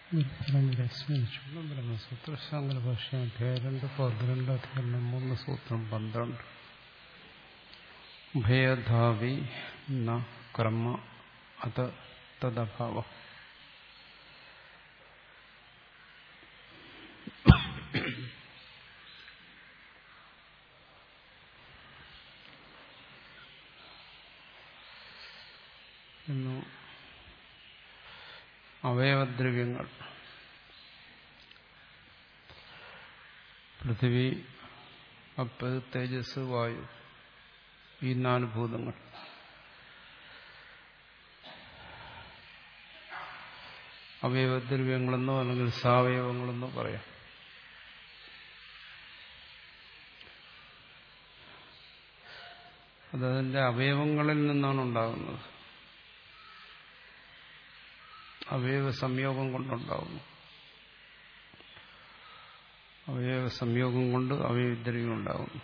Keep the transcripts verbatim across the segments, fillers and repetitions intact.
സ്മരിച്ചുള്ള ബ്രഹ്മസൂത്ര ശങ്കരഭാഷ്യം അധ്യായം രണ്ട് പന്ത്രണ്ട് അധികരണം മൂന്ന് സൂത്രം പന്ത്രണ്ട്. ഭേദാവി ന കർമ്മ അത് തദഭാവ. അവയവദ്രവ്യങ്ങൾ പൃഥിവി, അപ്പ്, തേജസ്, വായു, ഈ നാല് ഭൂതങ്ങൾ അവയവദ്രവ്യങ്ങളെന്നോ അല്ലെങ്കിൽ സാവയവങ്ങളെന്നോ പറയാം. അതതിന്റെ അവയവങ്ങളിൽ നിന്നാണ് ഉണ്ടാകുന്നത്. അവയവ സംയോഗം കൊണ്ടുണ്ടാകുന്നു. അവയവ സംയോഗം കൊണ്ട് അവയവദ്രവ്യം ഉണ്ടാകുന്നു.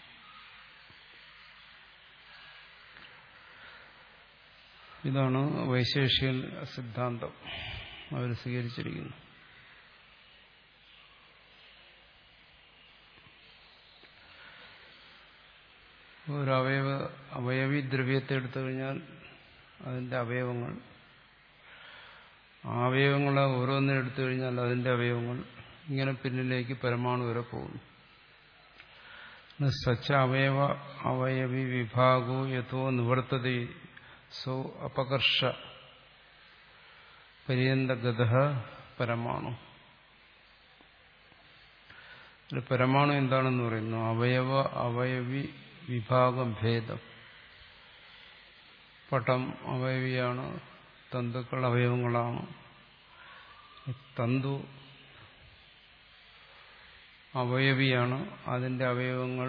ഇതാണ് വൈശേഷിക സിദ്ധാന്തം അവർ സ്വീകരിച്ചിരിക്കുന്നു. ഒരു അവയവ അവയവി ദ്രവ്യത്തെ എടുത്തു കഴിഞ്ഞാൽ അതിന്റെ അവയവങ്ങൾ, അവയവങ്ങളെ ഓരോന്നിനും എടുത്തു കഴിഞ്ഞാൽ അതിന്റെ അവയവങ്ങൾ, ഇങ്ങനെ പിന്നിലേക്ക് പരമാണു വരെ പോകുന്നു. സച്ച അവയവ അവയവി വിഭാഗോ യഥോ നിവർത്തതി സോ അപകർഷ പര്യന്തഗത പരമാണു. പരമാണു എന്താണെന്ന് പറയുന്നു? അവയവ അവയവി വിഭാഗം ഭേദം. പടം അവയവിയാണ്, തന്തുക്കൾ അവയവങ്ങളാണ്. തന്തു അവയവിയാണ്, അതിന്റെ അവയവങ്ങൾ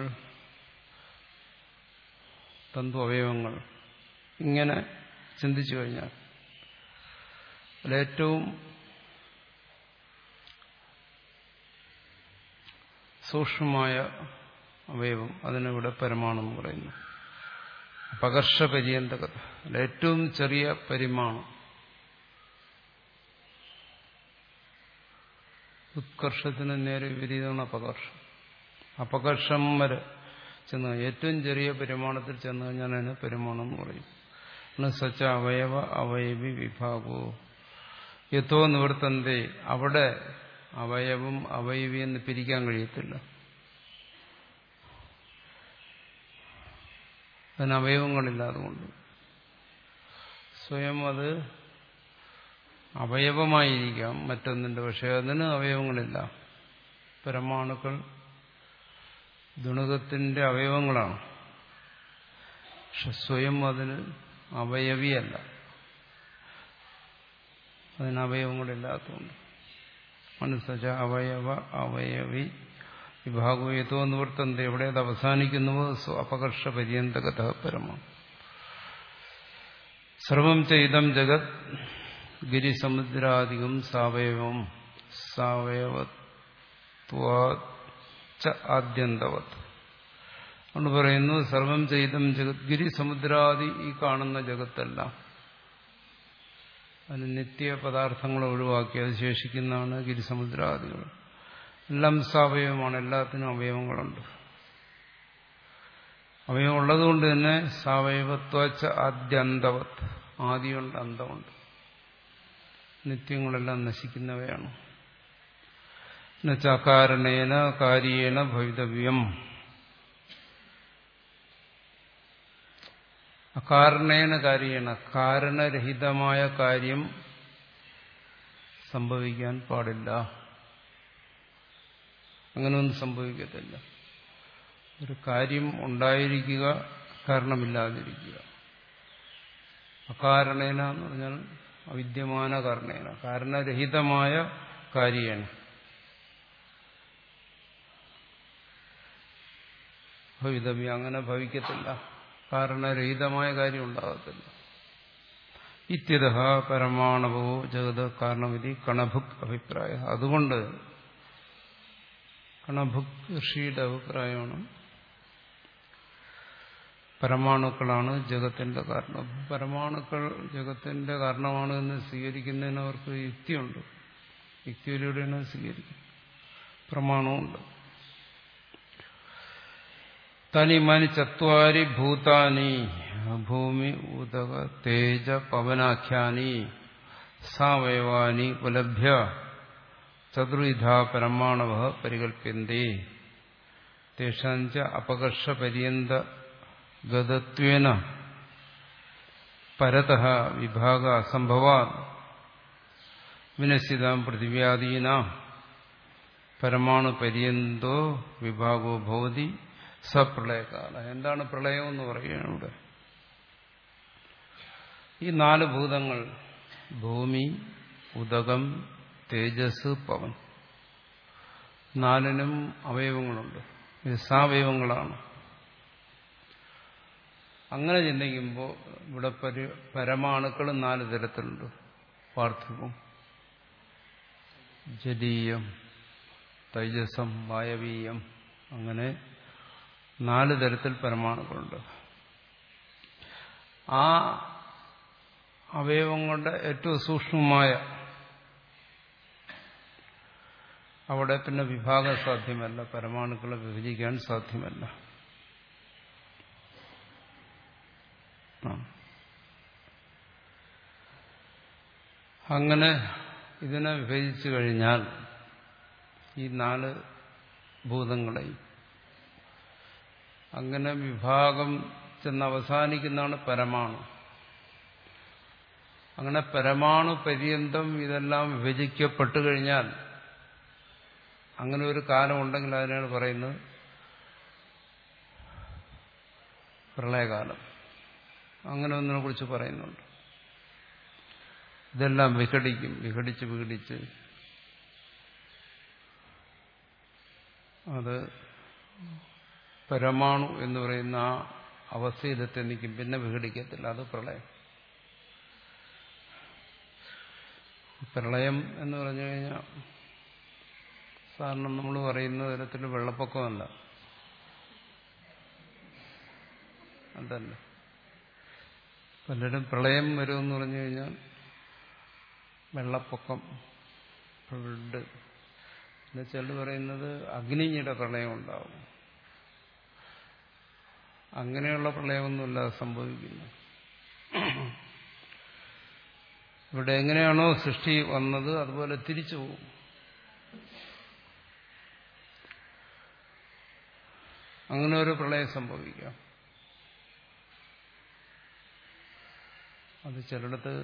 തന്തു അവയവങ്ങൾ. ഇങ്ങനെ ചിന്തിച്ചു കഴിഞ്ഞാൽ അതിലേറ്റവും സൂക്ഷ്മമായ അവയവം, അതിനിവിടെ പരമാണെന്ന് പറയുന്നു. അപകർഷപര്യന്തകത, ഏറ്റവും ചെറിയ പരിമാണം, ഉത്കർഷത്തിന് നേരെ വിപരീതമാണ് അപകർഷം. അപകർഷം വരെ ചെന്ന് ഏറ്റവും ചെറിയ പരിമാണത്തിൽ ചെന്ന് കഴിഞ്ഞാൽ അതിന് പരിമാണം എന്ന് പറയും. സച്ച അവയവ അവയവി വിഭാഗോ യഥോ നിവർത്തന്തേ, അവിടെ അവയവം അവയവി എന്ന് പിരിക്കാൻ കഴിയത്തില്ല. അതിന് അവയവങ്ങളില്ലാതുകൊണ്ട് സ്വയം അത് അവയവമായിരിക്കാം മറ്റൊന്നിന്റെ, പക്ഷെ അതിന് അവയവങ്ങളില്ല. പരമാണുക്കൾ ദുണകത്തിന്റെ അവയവങ്ങളാണ്, പക്ഷെ സ്വയം അതിന് അവയവിയല്ല. അതിന് അവയവങ്ങളില്ലാത്തതുകൊണ്ട് മനസ്സച്ച അവയവ അവയവി വിഭാഗോയത്തോ നിവർത്തന്ത, എവിടെ അത് അവസാനിക്കുന്നുവോ അപകർഷ പര്യന്തകഥ പരമാണ്. സർവം ചെയ്തം ജഗത് ഗിരിസമുദ്രാദികം സാവയവം സാവയവത്വാ ആദ്യന്തവത്. അതുകൊണ്ട് പറയുന്നു സർവം ചെയ്തം ജഗത്, ഗിരിസമുദ്രാദി ഈ കാണുന്ന ജഗത്തെല്ലാം, അതിന് നിത്യ പദാർത്ഥങ്ങളെ ഒഴിവാക്കി അത് ശേഷിക്കുന്നതാണ് ഗിരിസമുദ്രാദികൾ. എല്ലാം സാവയവമാണ്, എല്ലാത്തിനും അവയവങ്ങളുണ്ട്. അവയവം ഉള്ളതുകൊണ്ട് തന്നെ സാവയവത്വാച്ച ആദ്യന്തവത്, ആദിയുണ്ട് അന്തമുണ്ട്. നിത്യങ്ങളെല്ലാം നശിക്കുന്നവയാണ്. എന്നുവെച്ചാകാരണേന കാര്യേണ ഭവിതവ്യം, അകാരണേന കാര്യേണ, കാരണരഹിതമായ കാര്യം സംഭവിക്കാൻ പാടില്ല. അങ്ങനെയൊന്നും സംഭവിക്കത്തില്ല. ഒരു കാര്യം ഉണ്ടായിരിക്കുക, കാരണമില്ലാതിരിക്കുക. അകാരണേന എന്ന് പറഞ്ഞാൽ അവിദ്യമാന കാരണേന, കാരണരഹിതമായ കാര്യമാണ് ഭവിതവ്യം. അങ്ങനെ ഭവിക്കത്തില്ല, കാരണരഹിതമായ കാര്യം ഉണ്ടാകത്തില്ല. ഇത്യതഃ പരമാണവോ ജഗത് കാരണവിധി കണഭുക് അഭിപ്രായ. അതുകൊണ്ട് കണഭുക് ഋഷിയുടെ അഭിപ്രായമാണ് പരമാണുക്കളാണ് ജഗത്തിന്റെ കാരണം. പരമാണുക്കൾ ജഗത്തിന്റെ കാരണമാണ് എന്ന് സ്വീകരിക്കുന്നതിന് അവർക്ക് യുക്തിയുണ്ട്. യുക്തിയിലൂടെയാണ് സ്വീകരിക്കും. പ്രമാണമുണ്ട്. തനിമാനി ചത്വാരി ഭൂതാനി ഭൂമി ഉദക തേജ പവനാഖ്യാനി സാവയവാനി ഉപലഭ്യ ചതുർവിധ പരമാണവ പരികൽപ്യന്തേ തേഷാഞ്ച അപകർഷപര്യന്ത ഗതത്വേന പരതഃ വിഭാഗ അസംഭവാത് വിനശ്യതാം പൃഥിവ്യാദീനാം പരമാണു പര്യന്തോ വിഭാഗോ ഭവതി സപ്രളയകാല. എന്താണ് പ്രളയം എന്ന് പറയുകയാണ് ഇവിടെ. ഈ നാല് ഭൂതങ്ങൾ ഭൂമി, ഉദകം, തേജസ്, പവൻ, നാലിനും അവയവങ്ങളുണ്ട്. ഇത് സാവയവങ്ങളാണ്. അങ്ങനെ ചിന്തിക്കുമ്പോൾ ഇവിടെ പരി പരമാണുക്കൾ നാല് തരത്തിലുണ്ട്. പാർത്ഥിവം, ജലീയം, തൈജസം, വായവീയം, അങ്ങനെ നാല് തരത്തിൽ പരമാണുക്കളുണ്ട്. ആ അവയവങ്ങളുടെ ഏറ്റവും സൂക്ഷ്മമായ അവിടെ പിന്നെ വിഭാഗം സാധ്യമല്ല, പരമാണുക്കളെ വിഭജിക്കാൻ സാധ്യമല്ല. അങ്ങനെ ഇതിനെ വിഭജിച്ചു കഴിഞ്ഞാൽ ഈ നാല് ഭൂതങ്ങളെയും അങ്ങനെ വിഭാഗം ചെന്ന് അവസാനിക്കുന്നതാണ് പരമാണു. അങ്ങനെ പരമാണു പര്യന്തം ഇതെല്ലാം വിഭജിക്കപ്പെട്ടു കഴിഞ്ഞാൽ അങ്ങനെ ഒരു കാലം ഉണ്ടെങ്കിൽ അതിനാണ് പറയുന്നത് പ്രളയകാലം. അങ്ങനെ ഒന്നിനെ കുറിച്ച് പറയുന്നുണ്ട്. ഇതെല്ലാം വിഘടിക്കും, വിഘടിച്ച് വിഘടിച്ച് അത് പരമാണു എന്ന് പറയുന്ന ആ അവസ്ഥയിലെത്തി നിൽക്കും. പിന്നെ വിഘടിക്കത്തില്ല. അത് പ്രളയം. പ്രളയം എന്ന് പറഞ്ഞു കഴിഞ്ഞാൽ സാധാരണ നമ്മൾ പറയുന്ന തരത്തിൽ വെള്ളപ്പൊക്കമല്ല, അതല്ല. പലരും പ്രളയം വരുമെന്ന് പറഞ്ഞു കഴിഞ്ഞാൽ വെള്ളപ്പൊക്കം, ഫ്ലഡ്, പിന്നെ ചിലർ പറയുന്നത് അഗ്നിയുടെ പ്രളയം ഉണ്ടാവും. അങ്ങനെയുള്ള പ്രളയമൊന്നുമില്ല സംഭവിക്കുന്നത്. ഇവിടെ എങ്ങനെയാണോ സൃഷ്ടി വന്നത് അതുപോലെ തിരിച്ചു പോകും. അങ്ങനെ ഒരു പ്രളയം സംഭവിക്കാം. അത് ചിലയിടത്ത്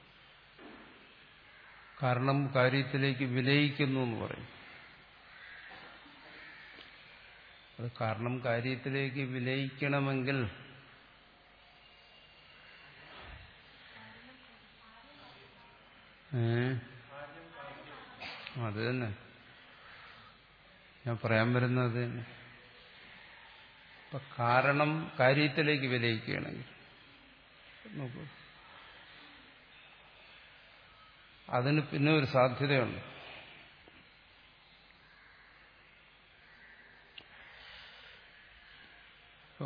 കാരണം കാര്യത്തിലേക്ക് വിലയിക്കുന്നു എന്ന് പറയും. അത് കാരണം കാര്യത്തിലേക്ക് വിലയിക്കണമെങ്കിൽ ഏ അത് തന്നെ ഞാൻ പറയാൻ വരുന്നത് തന്നെ. ഇപ്പൊ കാരണം കാര്യത്തിലേക്ക് വിലയിക്കുകയാണെങ്കിൽ നോക്കൂ, അതിന് പിന്നെ ഒരു സാധ്യതയുണ്ട്. ഇപ്പോ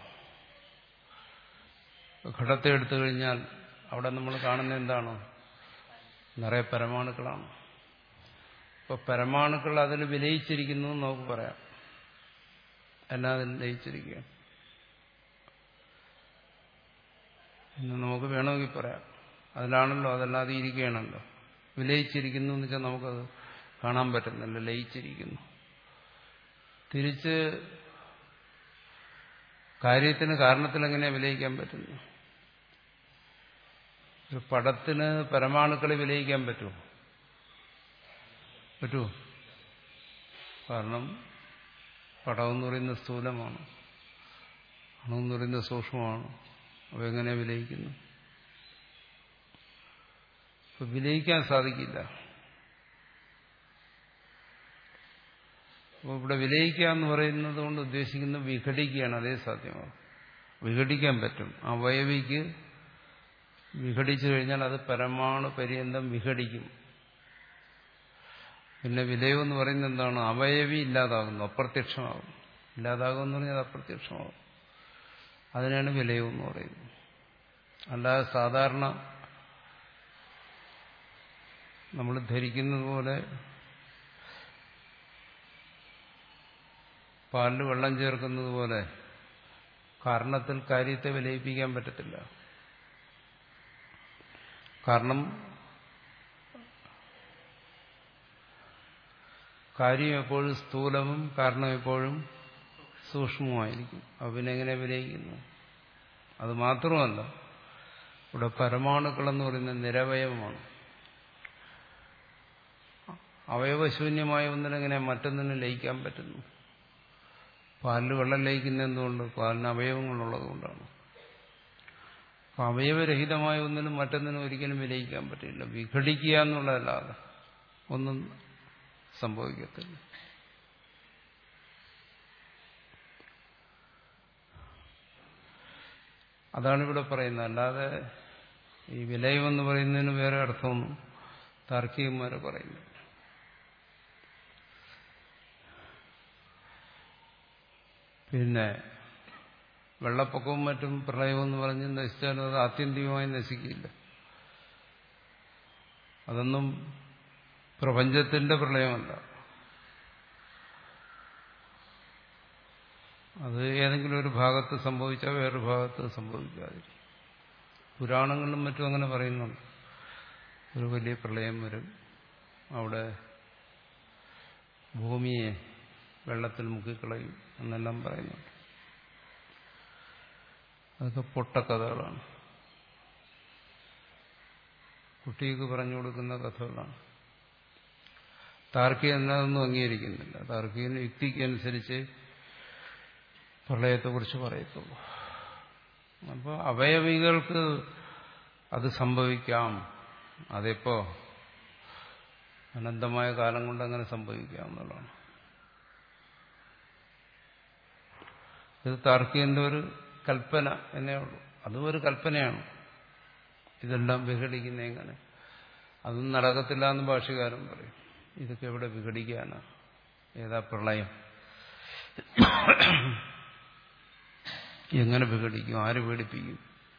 ഘടത്തെ എടുത്തു കഴിഞ്ഞാൽ അവിടെ നമ്മൾ കാണുന്ന എന്താണ്? നിറയെ പരമാണുക്കളാണ്. ഇപ്പൊ പരമാണുക്കൾ അതിൽ വിലയിച്ചിരിക്കുന്നു എന്ന് നമുക്ക് പറയാം. എല്ലാം അതിൽ ലയിച്ചിരിക്കുകയാണ് എന്ന് നമുക്ക് വേണമെങ്കിൽ പറയാം. അതിലാണല്ലോ, അതല്ലാതെ ഇരിക്കുകയാണല്ലോ. വിലയിച്ചിരിക്കുന്നു എന്ന് വെച്ചാൽ നമുക്കത് കാണാൻ പറ്റുന്നില്ല, ലയിച്ചിരിക്കുന്നു. തിരിച്ച് കാര്യത്തിന് കാരണത്തിൽ എങ്ങനെയാ വിലയിക്കാൻ പറ്റുന്നു? ഒരു പടത്തിന് പരമാണുക്കളെ വിലയിക്കാൻ പറ്റുമോ? പറ്റുമോ? കാരണം പടമെന്ന് പറയുന്നത് സ്ഥൂലമാണ്, അണമെന്ന് പറയുന്നത് സൂക്ഷ്മമാണ്. അവ എങ്ങനെ വിലയിക്കുന്നു? ഇപ്പൊ വിലയിക്കാൻ സാധിക്കില്ല. അപ്പോൾ ഇവിടെ വിലയിക്കുക എന്ന് പറയുന്നത് കൊണ്ട് ഉദ്ദേശിക്കുന്നത് വിഘടിക്കുകയാണ്. അതേ സാധ്യമാകും. വിഘടിക്കാൻ പറ്റും. അവയവിക്ക് വിഘടിച്ചു കഴിഞ്ഞാൽ അത് പരമാണു പര്യന്തം വിഘടിക്കും. പിന്നെ വിലയം എന്ന് പറയുന്നത് എന്താണ്? അവയവി ഇല്ലാതാകുന്നു, അപ്രത്യക്ഷമാകും. ഇല്ലാതാകുമെന്ന് പറഞ്ഞാൽ അപ്രത്യക്ഷമാകും. അതിനാണ് വിലയം എന്ന് പറയുന്നത്. അല്ലാതെ സാധാരണ നമ്മൾ ധരിക്കുന്നത് പോലെ പാലിൽ വെള്ളം ചേർക്കുന്നത് പോലെ കാരണത്തിൽ കാര്യത്തെ വിലയിപ്പിക്കാൻ പറ്റത്തില്ല. കാരണം കാര്യം എപ്പോഴും സ്ഥൂലവും കാരണം എപ്പോഴും സൂക്ഷ്മവുമായിരിക്കും. അപ്പം പിന്നെ എങ്ങനെ വിലയിക്കുന്നു? അത് മാത്രമല്ല, ഇവിടെ പരമാണുക്കളെന്ന് പറയുന്നത് നിരവയവമാണ്. അവയവശൂന്യമായ ഒന്നിനെങ്ങനെ മറ്റൊന്നിനെ ലയിക്കാൻ പറ്റുന്നു? പാലിൽ വെള്ളം ലയിക്കുന്ന എന്തുകൊണ്ട്? പാലിന് അവയവങ്ങളുള്ളത് കൊണ്ടാണ്. അപ്പം അവയവരഹിതമായ ഒന്നിനും മറ്റൊന്നിനും ഒരിക്കലും വിലയിക്കാൻ പറ്റില്ല. വിഘടിക്കുക എന്നുള്ളതല്ലാതെ ഒന്നും സംഭവിക്കത്തില്ല. അതാണ് ഇവിടെ പറയുന്നത്. അല്ലാതെ ഈ വിലയമെന്ന് പറയുന്നതിന് വേറെ അർത്ഥമൊന്നും താർക്കികന്മാർ പറയുന്നു. പിന്നെ വെള്ളപ്പൊക്കവും മറ്റും പ്രളയവും എന്ന് പറഞ്ഞ് നശിച്ചാലും അത് ആത്യന്തികമായി നശിക്കില്ല. അതൊന്നും പ്രപഞ്ചത്തിന്റെ പ്രളയമല്ല. അത് ഏതെങ്കിലും ഒരു ഭാഗത്ത് സംഭവിച്ചാൽ വേറൊരു ഭാഗത്ത് സംഭവിക്കാതിരിക്കും. പുരാണങ്ങളിലും മറ്റും അങ്ങനെ പറയുന്നുണ്ട്. ഒരു വലിയ പ്രളയം വരും, അവിടെ ഭൂമിയെ വെള്ളത്തിൽ മുക്കിക്കളയും എന്നെല്ലാം പറയുന്നുണ്ട്. അതൊക്കെ പൊട്ടക്കഥകളാണ്, കുട്ടിക്ക് പറഞ്ഞു കൊടുക്കുന്ന കഥകളാണ്. താർക്കികൻ അതൊന്നും അംഗീകരിക്കുന്നില്ല. താർക്കികന് യുക്തിക്കനുസരിച്ച് പ്രളയത്തെക്കുറിച്ച് പറയത്തുള്ളൂ. അപ്പോൾ അവയവികൾക്ക് അത് സംഭവിക്കാം. അതെപ്പോ അനന്തമായ കാലം കൊണ്ട് അങ്ങനെ സംഭവിക്കാം എന്നുള്ളതാണ്. ഇത് താർക്കികന്റെ ഒരു കൽപ്പന എന്നേ ഉള്ളൂ. അതും ഒരു കൽപ്പനയാണ്. ഇതെല്ലാം വിഘടിക്കുന്ന എങ്ങനെ? അതൊന്നും നടക്കത്തില്ല എന്ന് ഭാഷ്യകാരൻ പറയും. ഇതൊക്കെ എവിടെ വിഘടിക്കാനാ? ഏതാ പ്രളയം? എങ്ങനെ വിഘടിക്കും? ആര് പീഡിപ്പിക്കും?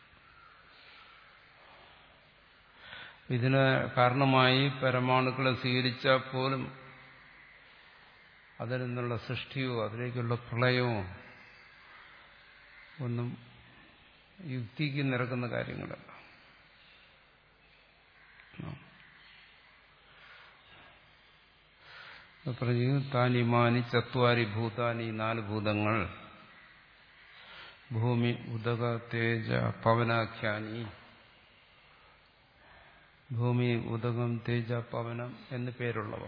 ഇതിന് കാരണമായി പരമാണുക്കളെ സ്വീകരിച്ചാൽ പോലും അതിൽ നിന്നുള്ള സൃഷ്ടിയോ അതിലേക്കുള്ള പ്രളയമോ ഒന്നും യുക്തിക്ക് നിരക്കുന്ന കാര്യങ്ങളല്ല. പറഞ്ഞു താനിമാനി ചത്വാരി ഭൂതാനി, നാല് ഭൂതങ്ങൾ, ഭൂമി ഉദക തേജ പവനാഖ്യാനി. ഭൂമി, ഉദകം, തേജ, പവനം എന്ന് പേരുള്ളവ.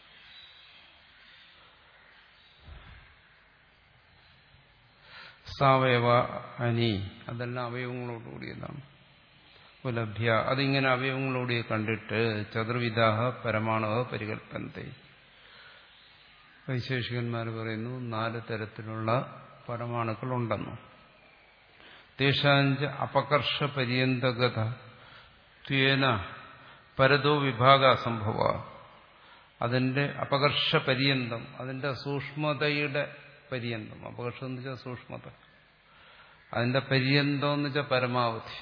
സാവയവ അനി, അതെല്ലാം അവയവങ്ങളോടുകൂടിയതാണ്. ഉപലഭ്യ, അതിങ്ങനെ അവയവങ്ങളോടെ കണ്ടിട്ട് ചതുർവിധാഹ പരമാണവ പരികൽപ്പനത്തെ. വൈശേഷികന്മാർ പറയുന്നു നാല് തരത്തിലുള്ള പരമാണുക്കളുണ്ടെന്നു. തേഷാഞ്ച അപകർഷ പര്യന്തഗത ത്വേന പരതോ വിഭാഗ അസംഭവ. അതിന്റെ അപകർഷ പര്യന്തം, അതിന്റെ സൂക്ഷ്മതയുടെ പര്യന്തം. അപകർഷം എന്ന് വെച്ചാൽ സൂക്ഷ്മത. അതിന്റെ പര്യന്തം എന്ന് വെച്ചാൽ പരമാവധി.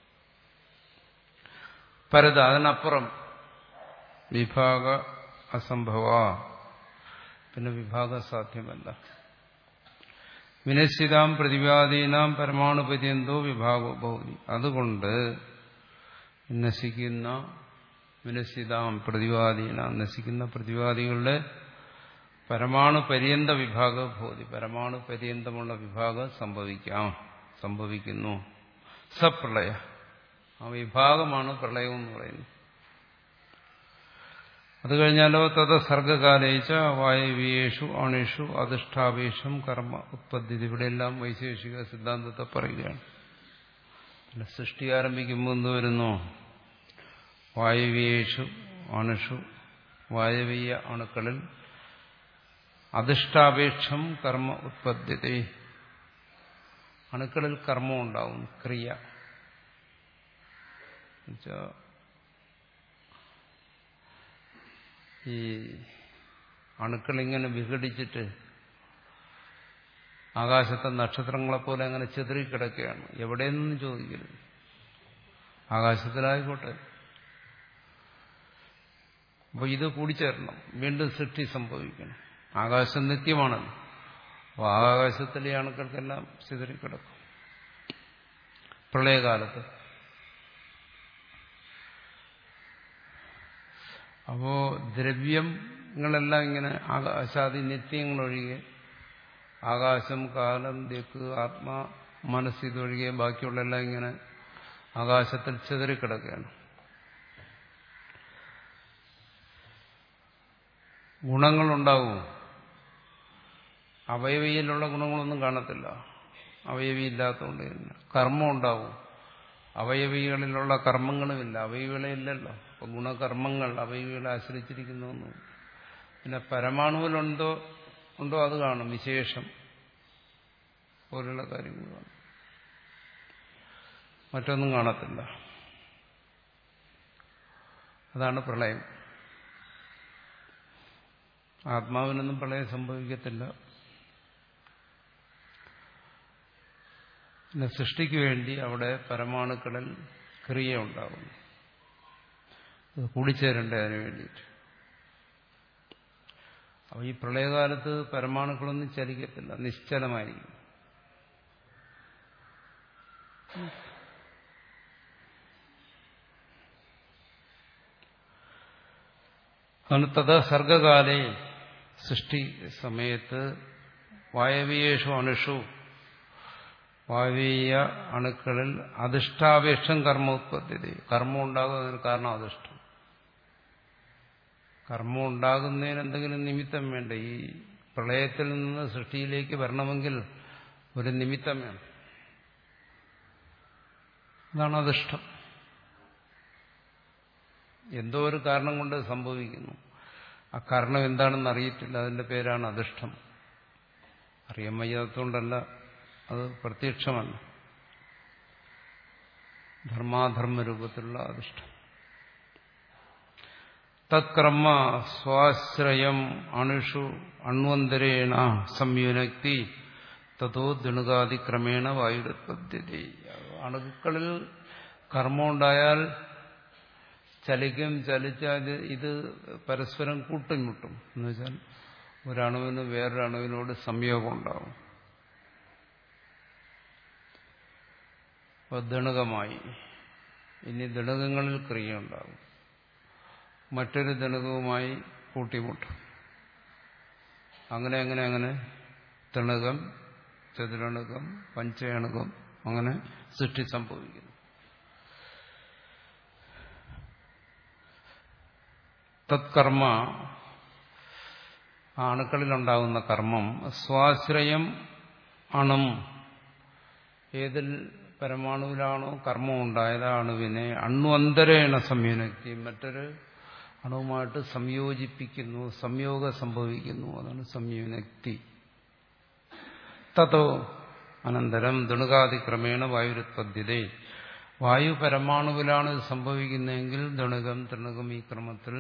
പരത, അതിനപ്പുറം വിഭാഗ അസംഭവ, പിന്നെ വിഭാഗം സാധ്യമല്ല. വിനശ്യതാം പ്രതിവാദീനാം പരമാണുപര്യന്തോ വിഭാഗോ ഭവതി. അതുകൊണ്ട് നശിക്കുന്ന വിനശ്യതാം പ്രതിവാദീനാം, നശിക്കുന്ന പ്രതിവാദികളുടെ പരമാണു പര്യന്ത വിഭാഗം ഭവതി, പരമാണു പര്യന്തമുള്ള വിഭാഗം സംഭവിക്കാം, സംഭവിക്കുന്നു. സപ്രളയ, ആ വിഭാഗമാണ് പ്രളയം എന്ന് പറയുന്നത്. അത് കഴിഞ്ഞാലോ തത് സർഗകാലേച്ച വായവീയേഷു അണുഷു അധിഷ്ഠാപേഷം കർമ്മ ഉത്പത്തി. ഇവിടെയെല്ലാം വൈശേഷിക സിദ്ധാന്തത്തെ പറയുകയാണ്. പിന്നെ സൃഷ്ടി ആരംഭിക്കുമ്പോൾ എന്ത് വരുന്നു? വായവീയേഷു അണുഷു, വായവീയ അണുക്കളിൽ അധിഷ്ഠാപേക്ഷം കർമ്മ ഉത്പദ്യത്തെ, അണുക്കളിൽ കർമ്മം ഉണ്ടാവും, ക്രിയ. ഈ അണുക്കളിങ്ങനെ വിഘടിച്ചിട്ട് ആകാശത്തെ നക്ഷത്രങ്ങളെപ്പോലെ അങ്ങനെ ചെതറിക്കിടക്കുകയാണ്. എവിടെയെന്നൊന്നും ചോദിക്കരുത്, ആകാശത്തിലായിക്കോട്ടെ. അപ്പോൾ ഇത് കൂടിച്ചേരണം, വീണ്ടും സൃഷ്ടി സംഭവിക്കണം. ആകാശം നിത്യമാണല്ലോ. അപ്പോൾ ആകാശത്തിലെ അണുക്കൾക്കെല്ലാം ചിതറിക്കിടക്കും പ്രളയകാലത്ത്. അപ്പോ ദ്രവ്യങ്ങളെല്ലാം ഇങ്ങനെ ആകാശാദി നിത്യങ്ങളൊഴികെ, ആകാശം, കാലം, ദിക്ക്, ആത്മാ, മനസ്സ് ഇതൊഴികെ ബാക്കിയുള്ള എല്ലാം ഇങ്ങനെ ആകാശത്തിൽ ചിതറിക്കിടക്കുകയാണ്. ഗുണങ്ങളുണ്ടാവും. അവയവിയിലുള്ള ഗുണങ്ങളൊന്നും കാണത്തില്ല, അവയവിയില്ലാത്തതുകൊണ്ട് തന്നെ. കർമ്മം ഉണ്ടാവും, അവയവികളിലുള്ള കർമ്മങ്ങളുമില്ല, അവയവികളെ ഇല്ലല്ലോ. അപ്പൊ ഗുണകർമ്മങ്ങൾ അവയവികളെ ആശ്രയിച്ചിരിക്കുന്നു. പിന്നെ പരമാണുവിലുണ്ടോ ഉണ്ടോ അത് കാണും, വിശേഷം പോലുള്ള കാര്യങ്ങൾ കാണും, മറ്റൊന്നും കാണത്തില്ല. അതാണ് പ്രളയം. ആത്മാവിനൊന്നും പ്രളയം സംഭവിക്കത്തില്ല. പിന്നെ സൃഷ്ടിക്ക് വേണ്ടി അവിടെ പരമാണുക്കളിൽ ക്രിയ ഉണ്ടാകുന്നു, അത് കൂടിച്ചേരണ്ടേ അതിനു വേണ്ടിയിട്ട്. അപ്പോൾ ഈ പ്രളയകാലത്ത് പരമാണുക്കളൊന്നും ചലിക്കത്തില്ല, നിശ്ചലമായിരിക്കും. തത് സർഗകാലേ സൃഷ്ടി സമയത്ത് വായവീയേഷു അണുഷു വായവീയ അണുക്കളിൽ അധിഷ്ഠാപേക്ഷം കർമ്മ ഉത്പത്തി. കർമ്മം ഉണ്ടാകും, അതിന് കാരണം അധിഷ്ഠം. കർമ്മം ഉണ്ടാകുന്നതിന് എന്തെങ്കിലും നിമിത്തം വേണ്ട. ഈ പ്രളയത്തിൽ നിന്ന് സൃഷ്ടിയിലേക്ക് വരണമെങ്കിൽ ഒരു നിമിത്തം വേണം, അതാണ് അധിഷ്ഠം. എന്തോ ഒരു കാരണം കൊണ്ട് സംഭവിക്കുന്നു, ആ കാരണം എന്താണെന്ന് അറിയത്തില്ല, അതിന്റെ പേരാണ് അധിഷ്ഠം. അറിയാൻ വയ്യാത്തതുകൊണ്ടല്ല, അത് പ്രത്യക്ഷമല്ല, ധർമാധർമ്മ രൂപത്തിലുള്ള അധിഷ്ഠം. തത്കർമ്മ സ്വാശ്രയം അണുഷു അണ്വന്തരേണ സംയുനക്തി തതോ ദുണുകാതിക്രമേണ വായുരുത്പദ്ധ്യതി. അണുക്കളിൽ കർമ്മമുണ്ടായാൽ ചലിക്കും, ചലിച്ചാൽ ഇത് പരസ്പരം കൂട്ടിമുട്ടും. എന്നുവെച്ചാൽ ഒരണുവിന് വേറൊരണുവിനോട് സംയോഗം ഉണ്ടാവും. അപ്പോൾ ദണുകമായി. ഇനി ദണുകങ്ങളിൽ ക്രിയ ഉണ്ടാകും, മറ്റൊരു ദണുകവുമായി കൂട്ടിമുട്ടും. അങ്ങനെ അങ്ങനെ അങ്ങനെ തണുകം, ചതുരണുകം, പഞ്ചയണുകം, അങ്ങനെ സൃഷ്ടി സംഭവിക്കുന്നു. തത്കർമ്മ, ആ അണുക്കളിലുണ്ടാകുന്ന കർമ്മം സ്വാശ്രയം അണും, ഏതിൽ പരമാണുവിലാണോ കർമ്മം ഉണ്ടായത് ആ അണുവിനെ അണ്വന്തരേണ സംയുനക്തി, മറ്റൊരു അണുവുമായിട്ട് സംയോജിപ്പിക്കുന്നു, സംയോഗം സംഭവിക്കുന്നു. അതാണ് സംയുനക്തി. തതോ അനന്തരം ദുണുകാതിക്രമേണ വായുരുത്പദ്ധ്യതേ. വായു പരമാണുവിലാണ് ഇത് സംഭവിക്കുന്നതെങ്കിൽ ദണുകം തൃണുകം ഈ ക്രമത്തിൽ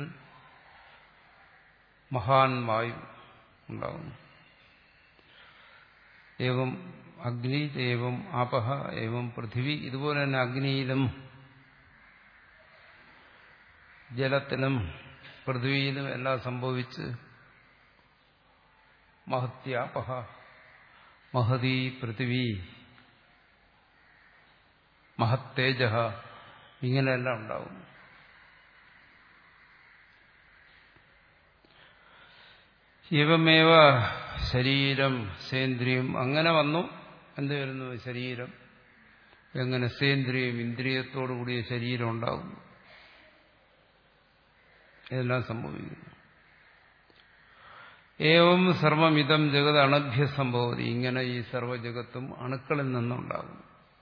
മഹാൻ വായു ഉണ്ടാകുന്നു. ഏവം അഗ്നി, ഏവം ആപഹ, ഏവം പൃഥിവി. ഇതുപോലെ തന്നെ അഗ്നിയിലും ജലത്തിലും പൃഥ്വിയിലും എല്ലാം സംഭവിച്ച് മഹത്യാപഹ, മഹതി പൃഥിവി, മഹത്തേജ, ഇങ്ങനെയെല്ലാം ഉണ്ടാകുന്നു. ഏവമേവ ശരീരം സേന്ദ്രിയം, അങ്ങനെ വന്നു. എന്ത് വരുന്നു? ശരീരം. എങ്ങനെ? സേന്ദ്രിയം, ഇന്ദ്രിയത്തോടുകൂടിയ ശരീരം ഉണ്ടാകുന്നു. ഇതെല്ലാം സംഭവിക്കുന്നു. ഏവം സർവമിതം ജഗത് അണഭ്യ സംഭവതി, ഇങ്ങനെ ഈ സർവ്വജഗത്തും അണുക്കളിൽ നിന്നുണ്ടാകുന്നു.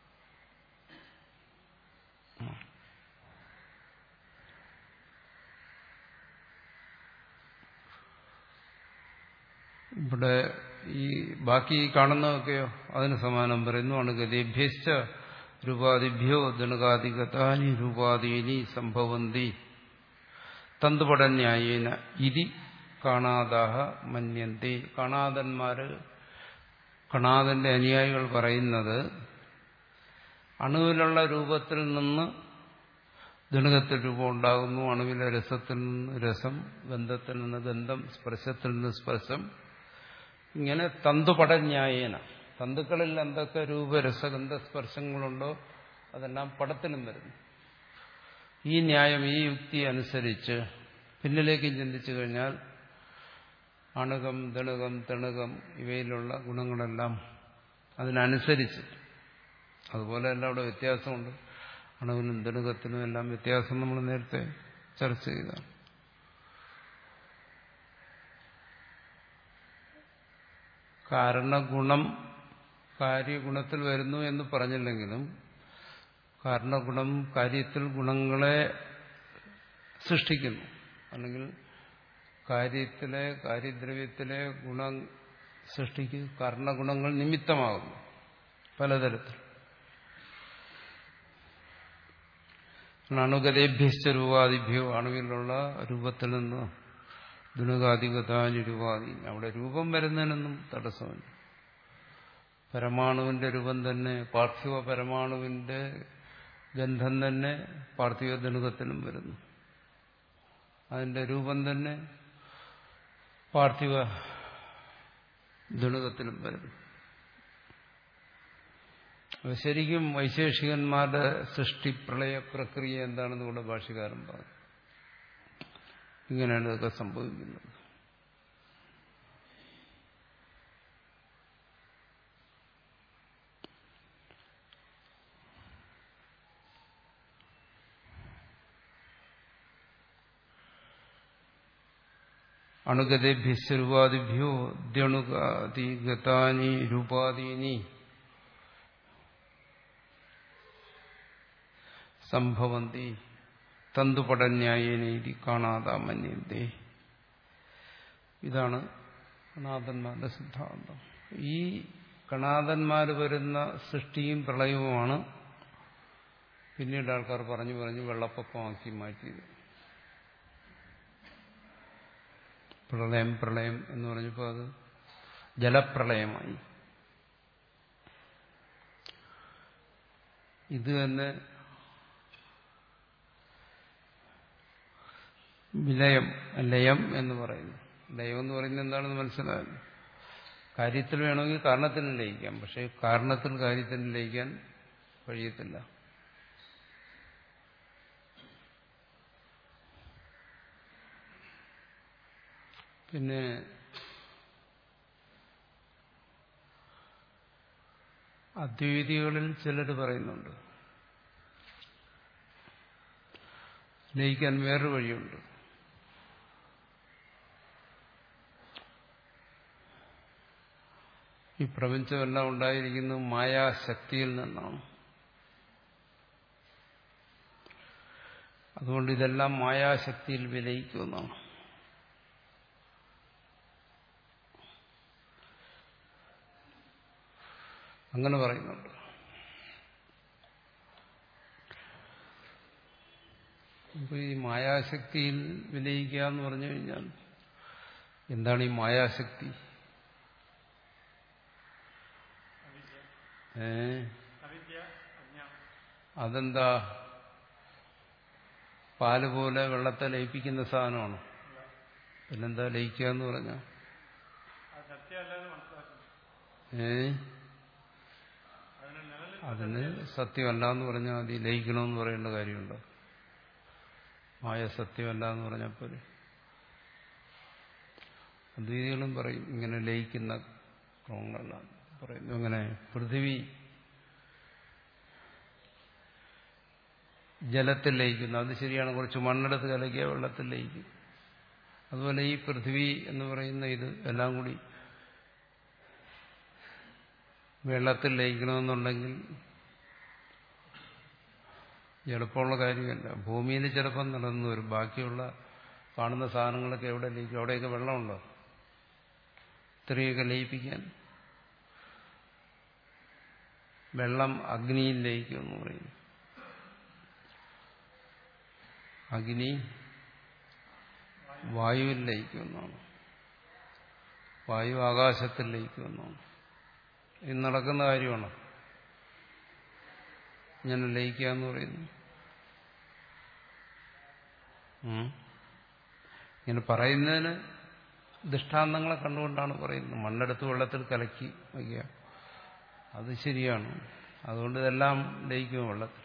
ഇവിടെ ഈ ബാക്കി കാണുന്നതൊക്കെയോ അതിന് സമാനം പറയുന്നു. അണുഗതിഭ്യശ്ച രൂപാദിഭ്യോ ദണുകാദിഗതാനി രൂപാദീനി സംഭവന്തി തന്തുപടന്യായേന ഇതി കാണാദാഹ മന്യന്തി. കാണാദന്മാര്, കണാദന്റെ അനുയായികൾ പറയുന്നത് അണുവിലുള്ള രൂപത്തിൽ നിന്ന് ദണുകത്തിൽ രൂപം ഉണ്ടാകുന്നു. അണുവിലെ രസത്തിൽ നിന്ന് രസം, ഗന്ധത്തിൽ നിന്ന് ഗന്ധം, സ്പർശത്തിൽ നിന്ന് സ്പർശം. ഇങ്ങനെ തന്തുപടന്യായേന തന്തുക്കളിൽ എന്തൊക്കെ രൂപരസഗന്ധ സ്പർശങ്ങളുണ്ടോ അതെല്ലാം പടത്തിലും വരുന്നു. ഈ ന്യായം, ഈ യുക്തി അനുസരിച്ച് പിന്നിലേക്ക് ചിന്തിച്ചു കഴിഞ്ഞാൽ അണുകം, ദണുകം, തണുകം ഇവയിലുള്ള ഗുണങ്ങളെല്ലാം അതിനനുസരിച്ച്, അതുപോലെ എല്ലാം അവിടെ വ്യത്യാസമുണ്ട്. അണുവിനും ദണുകത്തിനും എല്ലാം വ്യത്യാസം നമ്മൾ നേരത്തെ ചർച്ച ചെയ്തതാണ്. കാരണഗുണം കാര്യഗുണത്തിൽ വരുന്നു എന്ന് പറഞ്ഞില്ലെങ്കിലും കാരണഗുണം കാര്യത്തിൽ ഗുണങ്ങളെ സൃഷ്ടിക്കുന്നു. അല്ലെങ്കിൽ കാര്യത്തിലെ കാര്യദ്രവ്യത്തിലെ ഗുണം സൃഷ്ടിക്ക് കാരണഗുണങ്ങൾ നിമിത്തമാകുന്നു പലതരത്തിൽ. അണുഗതേഭ്യശ്ച രൂപാദിഭ്യോ അണുവിലുള്ള രൂപത്തിൽ നിന്ന് ദുണുകാധികതാനി രൂപാദി അവിടെ രൂപം വരുന്നതിനൊന്നും തടസ്സമില്ല. പരമാണുവിന്റെ രൂപം തന്നെ, പാർത്ഥിവ പരമാണുവിന്റെ ഗന്ധം തന്നെ പാർത്ഥിവ ദണുകത്തിലും വരുന്നു. അതിന്റെ രൂപം തന്നെ പാർത്ഥിവ ദണുകത്തിലും വരുന്നു. ശരിക്കും വൈശേഷികന്മാരുടെ സൃഷ്ടി പ്രളയ പ്രക്രിയ എന്താണെന്ന് ഇവിടെ ഭാഷ്യകാരൻ പറഞ്ഞു. ഇങ്ങനെയാണ് ഇതൊക്കെ സംഭവിക്കുന്നത്. അണുഗതേഭ്യശ്ച രൂപാദിഭ്യോ ദ്യണുഗാദിഗതാനി രൂപാദീനി സംഭവന്തി തന്തുപടന്യായേനീതി കാണാതാമന്യന്തേ. ഇതാണ് കണാദന്മാരുടെ സിദ്ധാന്തം. ഈ കണാദന്മാർ വരുന്ന സൃഷ്ടിയും പ്രളയവുമാണ് പിന്നീട് ആൾക്കാർ പറഞ്ഞു പറഞ്ഞു വെള്ളപ്പൊക്കമാക്കി മാറ്റിയത്. പ്രളയം പ്രളയം എന്ന് പറഞ്ഞപ്പോൾ അത് ജലപ്രളയമായി. ഇത് തന്നെ വിലയം, ലയം എന്ന് പറയുന്നു. ലയം എന്ന് പറയുന്നത് എന്താണെന്ന് മനസ്സിലാകുന്നു. കാര്യത്തിൽ വേണമെങ്കിൽ കാരണത്തിന് ലയിക്കാം, പക്ഷെ കാരണത്തിൽ കാര്യത്തിന് ലയിക്കാൻ കഴിയത്തില്ല. പിന്നെ അദ്വൈതികളിൽ ചിലർ പറയുന്നുണ്ട് ലയിക്കാൻ വേറൊരു വഴിയുണ്ട്. ഈ പ്രപഞ്ചമെല്ലാം ഉണ്ടായിരിക്കുന്നത് മായാശക്തിയിൽ നിന്നാണ്. അതുകൊണ്ട് ഇതെല്ലാം മായാശക്തിയിൽ വിലയിക്കുമെന്നാണ്. അങ്ങനെ പറയുന്നുണ്ട്. അപ്പൊ ഈ മായാശക്തിയിൽ വിലയിക്കുക എന്ന് പറഞ്ഞു കഴിഞ്ഞാൽ എന്താണ് ഈ മായാശക്തി? ഏ അതെന്താ? പാല് പോലെ വെള്ളത്തെ ലയിപ്പിക്കുന്ന സാധനമാണ്. പിന്നെന്താ ലയിക്കുക എന്ന് പറഞ്ഞ? ഏ അതിന് സത്യമല്ല എന്ന് പറഞ്ഞാൽ മതി. ലയിക്കണമെന്ന് പറയേണ്ട കാര്യമുണ്ടോ? മായ സത്യമല്ല എന്ന് പറഞ്ഞപ്പോൾ അദ്വൈതികളും പറയും ഇങ്ങനെ ലയിക്കുന്ന ക്രമങ്ങളെല്ലാം പറയുന്നു. അങ്ങനെ പൃഥിവി ജലത്തിൽ ലയിക്കുന്നു, അത് ശരിയാണ്. കുറച്ച് മണ്ണെടുത്ത് കലക്കിയ വെള്ളത്തിൽ ലയിക്കും. അതുപോലെ ഈ പൃഥിവി എന്ന് പറയുന്ന ഇത് എല്ലാം കൂടി വെള്ളത്തിൽ ലയിക്കണമെന്നുണ്ടെങ്കിൽ എളുപ്പമുള്ള കാര്യമല്ല. ഭൂമിയിൽ ചിലപ്പം നടന്നു വരും. ബാക്കിയുള്ള കാണുന്ന സാധനങ്ങളൊക്കെ എവിടെ ലയിക്കും? അവിടെയൊക്കെ വെള്ളമുണ്ടോ ഇത്രയൊക്കെ ലയിപ്പിക്കാൻ? വെള്ളം അഗ്നിയിൽ ലയിക്കുമെന്ന് പറയുന്നു. അഗ്നി വായുവിൽ ലയിക്കുമെന്നാണ്. വായു ആകാശത്തിൽ ലയിക്കുമെന്നാണ്. ഇത് നടക്കുന്ന കാര്യമാണ്. ഇങ്ങനെ ലയിക്കുക എന്ന് പറയുന്നു. ഇങ്ങനെ പറയുന്നതിന് ദൃഷ്ടാന്തങ്ങളെ കണ്ടുകൊണ്ടാണ് പറയുന്നത്. മണ്ണെടുത്ത് വെള്ളത്തിൽ കലക്കി വയ്ക്കുക, അത് ശരിയാണ്. അതുകൊണ്ട് ഇതെല്ലാം ലയിക്കും വെള്ളത്തിൽ.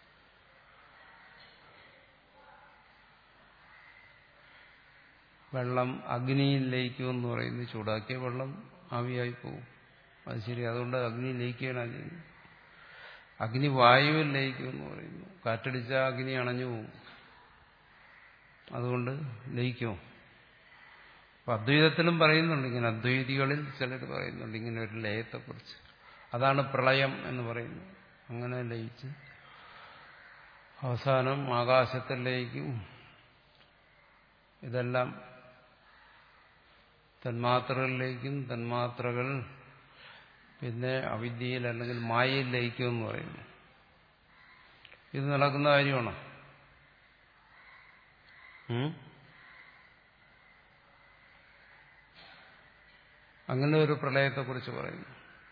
വെള്ളം അഗ്നിയിൽ ലയിക്കുമെന്ന് പറയുന്നത് ചൂടാക്കിയ വെള്ളം ആവിയായി പോകും, അത് ശരി. അതുകൊണ്ട് അഗ്നി ലയിക്കുകയാണ് ചെയ്യുന്നത്. അഗ്നി വായുവിൽ ലയിക്കുമെന്ന് പറയുന്നു. കാറ്റടിച്ച അഗ്നി അണഞ്ഞു പോകും, അതുകൊണ്ട് ലയിക്കുമോ? അപ്പൊ അദ്വൈതത്തിലും പറയുന്നുണ്ട് ഇങ്ങനെ. അദ്വൈതികളിൽ ചിലർ പറയുന്നുണ്ട് ഇങ്ങനെ ഒരു ലയത്തെക്കുറിച്ച്. അതാണ് പ്രളയം എന്ന് പറയുന്നത്. അങ്ങനെ ലയിച്ച് അവസാനം ആകാശത്തിൽ ലയിക്കും. ഇതെല്ലാം തന്മാത്രകളിലേക്കും, തന്മാത്രകൾ പിന്നെ അവിദ്യയിൽ അല്ലെങ്കിൽ മായയിൽ ലയിക്കുമെന്ന് പറയുന്നു. ഇത് നടക്കുന്ന കാര്യമാണോ? അങ്ങനെ ഒരു പ്രളയത്തെക്കുറിച്ച് പറയുന്നു.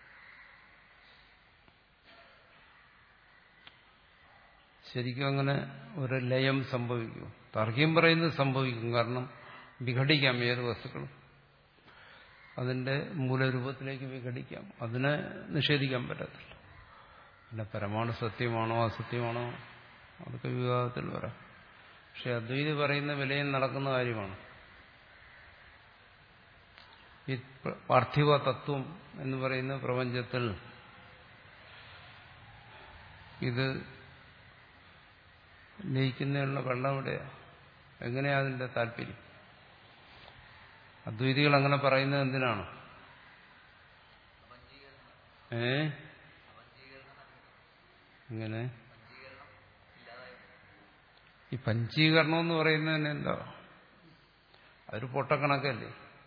ശരിക്കും അങ്ങനെ ഒരു ലയം സംഭവിക്കും. താർക്കികം പറയുന്നത് സംഭവിക്കും. കാരണം വിഘടിക്കാം ഏത് വസ്തുക്കളും, അതിന്റെ മൂലരൂപത്തിലേക്ക് വിഘടിക്കാം. അതിനെ നിഷേധിക്കാൻ പറ്റത്തില്ല. പിന്നെ പരമാണു സത്യമാണോ അസത്യമാണോ അതൊക്കെ വിവാദത്തിൽ വരാം. പക്ഷെ അദ്വൈതി പറയുന്ന വിലയിൽ നടക്കുന്ന കാര്യമാണ്. ഈ പാർത്ഥിവ തത്വം എന്ന് പറയുന്ന പ്രപഞ്ചത്തിൽ ഇത് ലയിക്കുന്നതിനുള്ള വെള്ളം എവിടെയാ? എങ്ങനെയാ അതിന്റെ താല്പര്യം? അദ്വൈതികൾ അങ്ങനെ പറയുന്നത് എന്തിനാണ്? ഏ ഇങ്ങനെ ഈ പഞ്ചീകരണം എന്ന് പറയുന്നതിന് എന്താ? അതൊരു പൊട്ടക്കണക്കല്ലേ?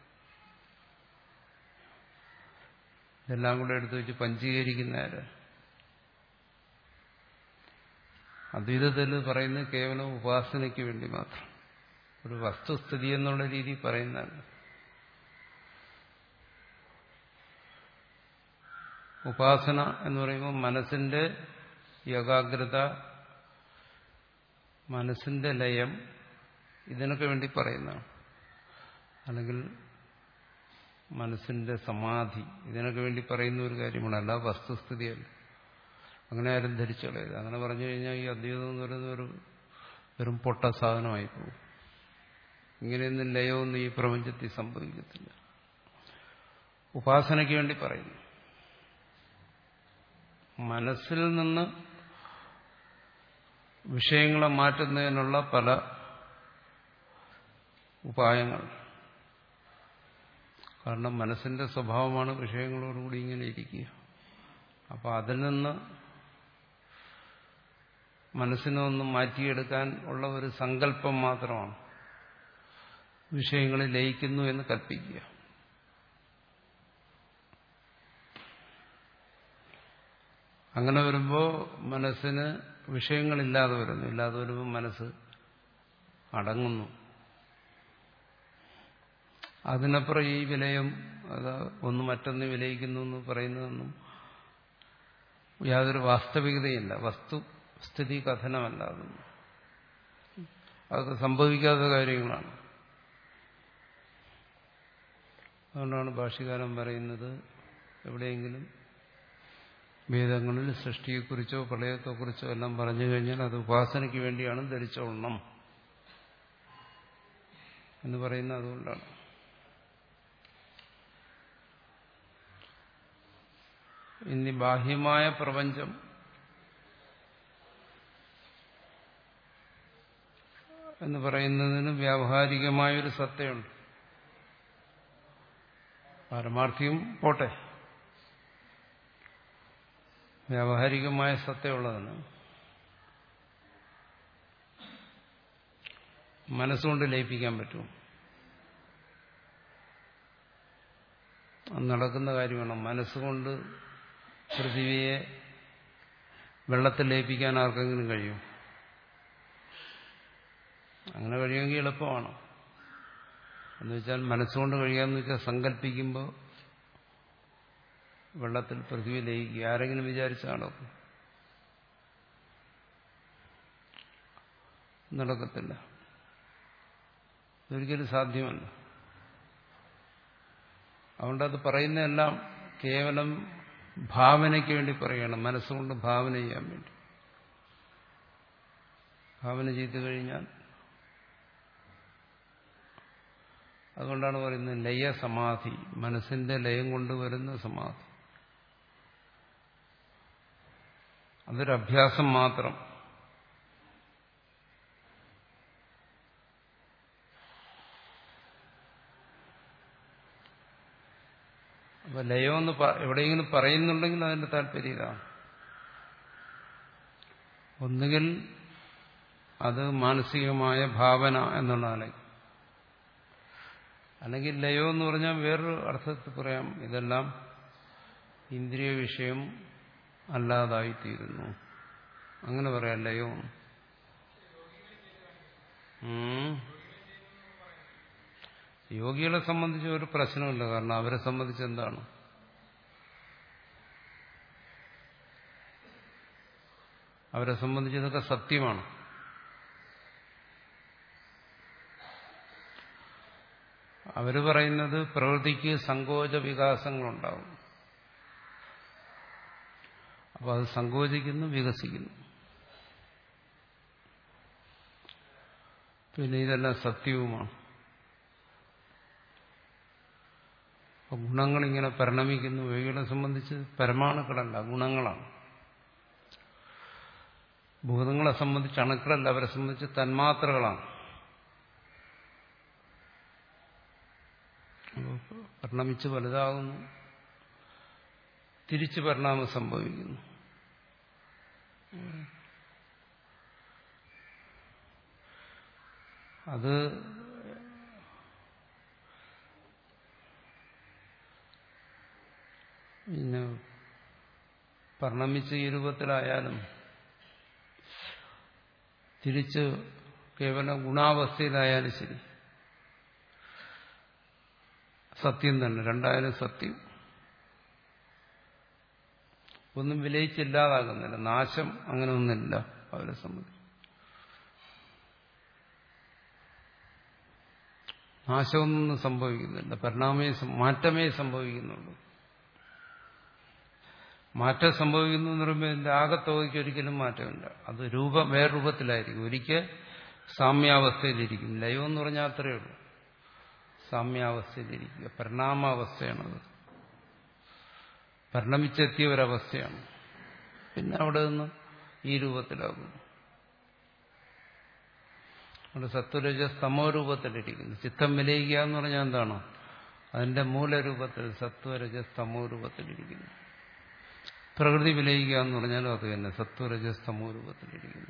ഇതെല്ലാം കൂടെ എടുത്തു വെച്ച് പഞ്ചീകരിക്കുന്നവര്. അദ്വൈതത്തിൽ പറയുന്നത് കേവലം ഉപാസനയ്ക്ക് വേണ്ടി മാത്രം, ഒരു വസ്തുസ്ഥിതി എന്നുള്ള രീതി പറയുന്നതല്ല. ഉപാസന എന്ന് പറയുമ്പോൾ മനസ്സിന്റെ ഏകാഗ്രത, മനസ്സിന്റെ ലയം, ഇതിനൊക്കെ വേണ്ടി പറയുന്നതാണ്. അല്ലെങ്കിൽ മനസ്സിന്റെ സമാധി, ഇതിനൊക്കെ വേണ്ടി പറയുന്ന ഒരു കാര്യമാണ്, അല്ല വസ്തുസ്ഥിതിയല്ല. അങ്ങനെ ആരും ധരിച്ചോളരുത്. അങ്ങനെ പറഞ്ഞു കഴിഞ്ഞാൽ ഈ അദ്വൈതം എന്ന് പറയുന്നത് ഒരു വെറും പൊട്ട സാധനമായി പോകും. ഇങ്ങനെയൊന്നും ലയമൊന്നും ഈ പ്രപഞ്ചത്തിൽ സംഭവിക്കത്തില്ല. ഉപാസനയ്ക്ക് വേണ്ടി പറയുന്നു. മനസ്സിൽ നിന്ന് വിഷയങ്ങളെ മാറ്റുന്നതിനുള്ള പല ഉപായങ്ങൾ. കാരണം മനസ്സിന്റെ സ്വഭാവമാണ് വിഷയങ്ങളോടുകൂടി ഇങ്ങനെ ഇരിക്കുക. അപ്പൊ അതിൽ നിന്ന് മനസ്സിനെ ഒന്ന് മാറ്റിയെടുക്കാൻ ഉള്ള ഒരു സങ്കല്പം മാത്രമാണ് വിഷയങ്ങളിൽ ലയിക്കുന്നു എന്ന് കൽപ്പിക്കുക. അങ്ങനെ വരുമ്പോൾ മനസ്സിന് വിഷയങ്ങളില്ലാതെ വരുന്നു. ഇല്ലാതെ വരുമ്പോൾ മനസ്സ് അടങ്ങുന്നു. അതിനപ്പുറം ഈ വിലയം അത് ഒന്ന് മറ്റൊന്ന് വിലയിക്കുന്നു എന്ന് പറയുന്നതൊന്നും യാതൊരു വാസ്തവികതയില്ല, വസ്തുസ്ഥിതി കഥനമല്ല. അതൊന്നും അതൊക്കെ സംഭവിക്കാത്ത കാര്യങ്ങളാണ്. അതുകൊണ്ടാണ് ഭാഷ്യകാരൻ പറയുന്നത് എവിടെയെങ്കിലും വേദങ്ങളിൽ സൃഷ്ടിയെക്കുറിച്ചോ പ്രളയത്തെക്കുറിച്ചോ എല്ലാം പറഞ്ഞു കഴിഞ്ഞാൽ അത് ഉപാസനയ്ക്ക് വേണ്ടിയാണ് ധരിച്ചോളണം എന്ന് പറയുന്നത്. അതുകൊണ്ടാണ് ഇനി ബാഹ്യമായ പ്രപഞ്ചം എന്ന് പറയുന്നതിന് വ്യാവഹാരികമായൊരു സത്തയുണ്ട്. പാരമാർത്ഥികം പോട്ടെ, വ്യാവഹാരികമായ സത്തയുള്ളതാണ്. മനസ്സുകൊണ്ട് ലയിപ്പിക്കാൻ പറ്റും. അത് നടക്കുന്ന കാര്യമാണ്. മനസ്സുകൊണ്ട് പൃഥിവിയെ വെള്ളത്തിൽ ലയിപ്പിക്കാൻ ആർക്കെങ്കിലും കഴിയും? അങ്ങനെ കഴിയുമെങ്കിൽ എളുപ്പമാണ്. എന്നുവെച്ചാൽ മനസ്സുകൊണ്ട് കഴിയാമെന്ന് വെച്ചാൽ സങ്കല്പിക്കുമ്പോൾ വെള്ളത്തിൽ പൃഥ്വി ലയിക്കുക ആരെങ്കിലും വിചാരിച്ചാണോ? നടക്കത്തില്ല. ഇതൊരിക്കലും സാധ്യമല്ല. അതുകൊണ്ട് അത് പറയുന്നതെല്ലാം കേവലം ഭാവനയ്ക്ക് വേണ്ടി പറയുകയാണ്, മനസ്സുകൊണ്ട് ഭാവന ചെയ്യാൻ വേണ്ടി. ഭാവന ചെയ്തു കഴിഞ്ഞാൽ അതുകൊണ്ടാണ് പറയുന്നത് ലയ സമാധി, മനസ്സിന്റെ ലയം കൊണ്ടുവരുന്ന സമാധി. അതൊരു അഭ്യാസം മാത്രം. അപ്പൊ ലയമെന്ന് എവിടെയെങ്കിലും പറയുന്നുണ്ടെങ്കിൽ അതിന്റെ താല്പര്യം ഇതാണ്. ഒന്നുകിൽ അത് മാനസികമായ ഭാവന എന്നുള്ളതാണ്, അല്ലെങ്കിൽ ലയം എന്ന് പറഞ്ഞാൽ വേറൊരു അർത്ഥത്തിൽ പറയാം, ഇതെല്ലാം ഇന്ദ്രിയ വിഷയം അല്ലാതായിത്തീരുന്നു, അങ്ങനെ പറയാം ലയം. യോഗികളെ സംബന്ധിച്ച് ഒരു പ്രശ്നമില്ല. കാരണം അവരെ സംബന്ധിച്ച് എന്താണ്, അവരെ സംബന്ധിച്ച് ഇതൊക്കെ സത്യമാണ്. അവര് പറയുന്നത് പ്രകൃതിക്ക് സങ്കോച വികാസങ്ങളുണ്ടാവും. അപ്പൊ അത് സങ്കോചിക്കുന്നു, വികസിക്കുന്നു. പിന്നെ ഇതെല്ലാം സത്യവുമാണ്. അപ്പൊ ഗുണങ്ങളിങ്ങനെ പരിണമിക്കുന്നു. യോഗികളെ സംബന്ധിച്ച് പരമാണുക്കളല്ല, ഗുണങ്ങളാണ്. ഭൂതങ്ങളെ സംബന്ധിച്ച് അണുക്കളല്ല, അവരെ സംബന്ധിച്ച് തന്മാത്രകളാണ്. പരിണമിച്ച് വലുതാകുന്നു, തിരിച്ച് പരിണാമം സംഭവിക്കുന്നു. അത് പിന്നെ പരിണമിച്ച് ഈ രൂപത്തിലായാലും തിരിച്ച് കേവലം ഗുണാവസ്ഥയിലായാലും ശരി, സത്യം തന്നെ. രണ്ടായാലും സത്യം. ഒന്നും വിലയിച്ചില്ലാതാകുന്നില്ല. നാശം അങ്ങനെ ഒന്നുമില്ല അവരെ സംബന്ധിച്ച്. നാശമൊന്നും സംഭവിക്കുന്നില്ല. പരിണാമേ മാറ്റമേ സംഭവിക്കുന്നുള്ളൂ. മാറ്റം സംഭവിക്കുന്നു എന്ന് പറയുമ്പോൾ ഇതിന്റെ ആകത്തുകയ്ക്ക് ഒരിക്കലും മാറ്റമില്ല. അത് രൂപം വേറെ രൂപത്തിലായിരിക്കും. ഒരിക്കൽ സാമ്യാവസ്ഥയിലിരിക്കും. ലയം എന്ന് പറഞ്ഞാൽ അത്രയേ ഉള്ളൂ, സാമ്യാവസ്ഥയിലിരിക്കുക. പരിണാമാവസ്ഥയാണത്, പരിണമിച്ചെത്തിയ ഒരവസ്ഥയാണ്. പിന്നെ അവിടെ നിന്ന് ഈ രൂപത്തിലാകുന്നു. അവിടെ സത്വരജ സ്തമോ രൂപത്തിലിരിക്കുന്നു. ചിത്തം വിലയിക്കുക എന്ന് പറഞ്ഞാൽ എന്താണ്, അതിന്റെ മൂലരൂപത്തിൽ സത്വരജ സ്തമോ രൂപത്തിലിരിക്കുന്നു. പ്രകൃതി വിലയിക്കുക എന്ന് പറഞ്ഞാലും അത് തന്നെ, സത്വരജ സ്തമോ രൂപത്തിലിരിക്കുന്നു.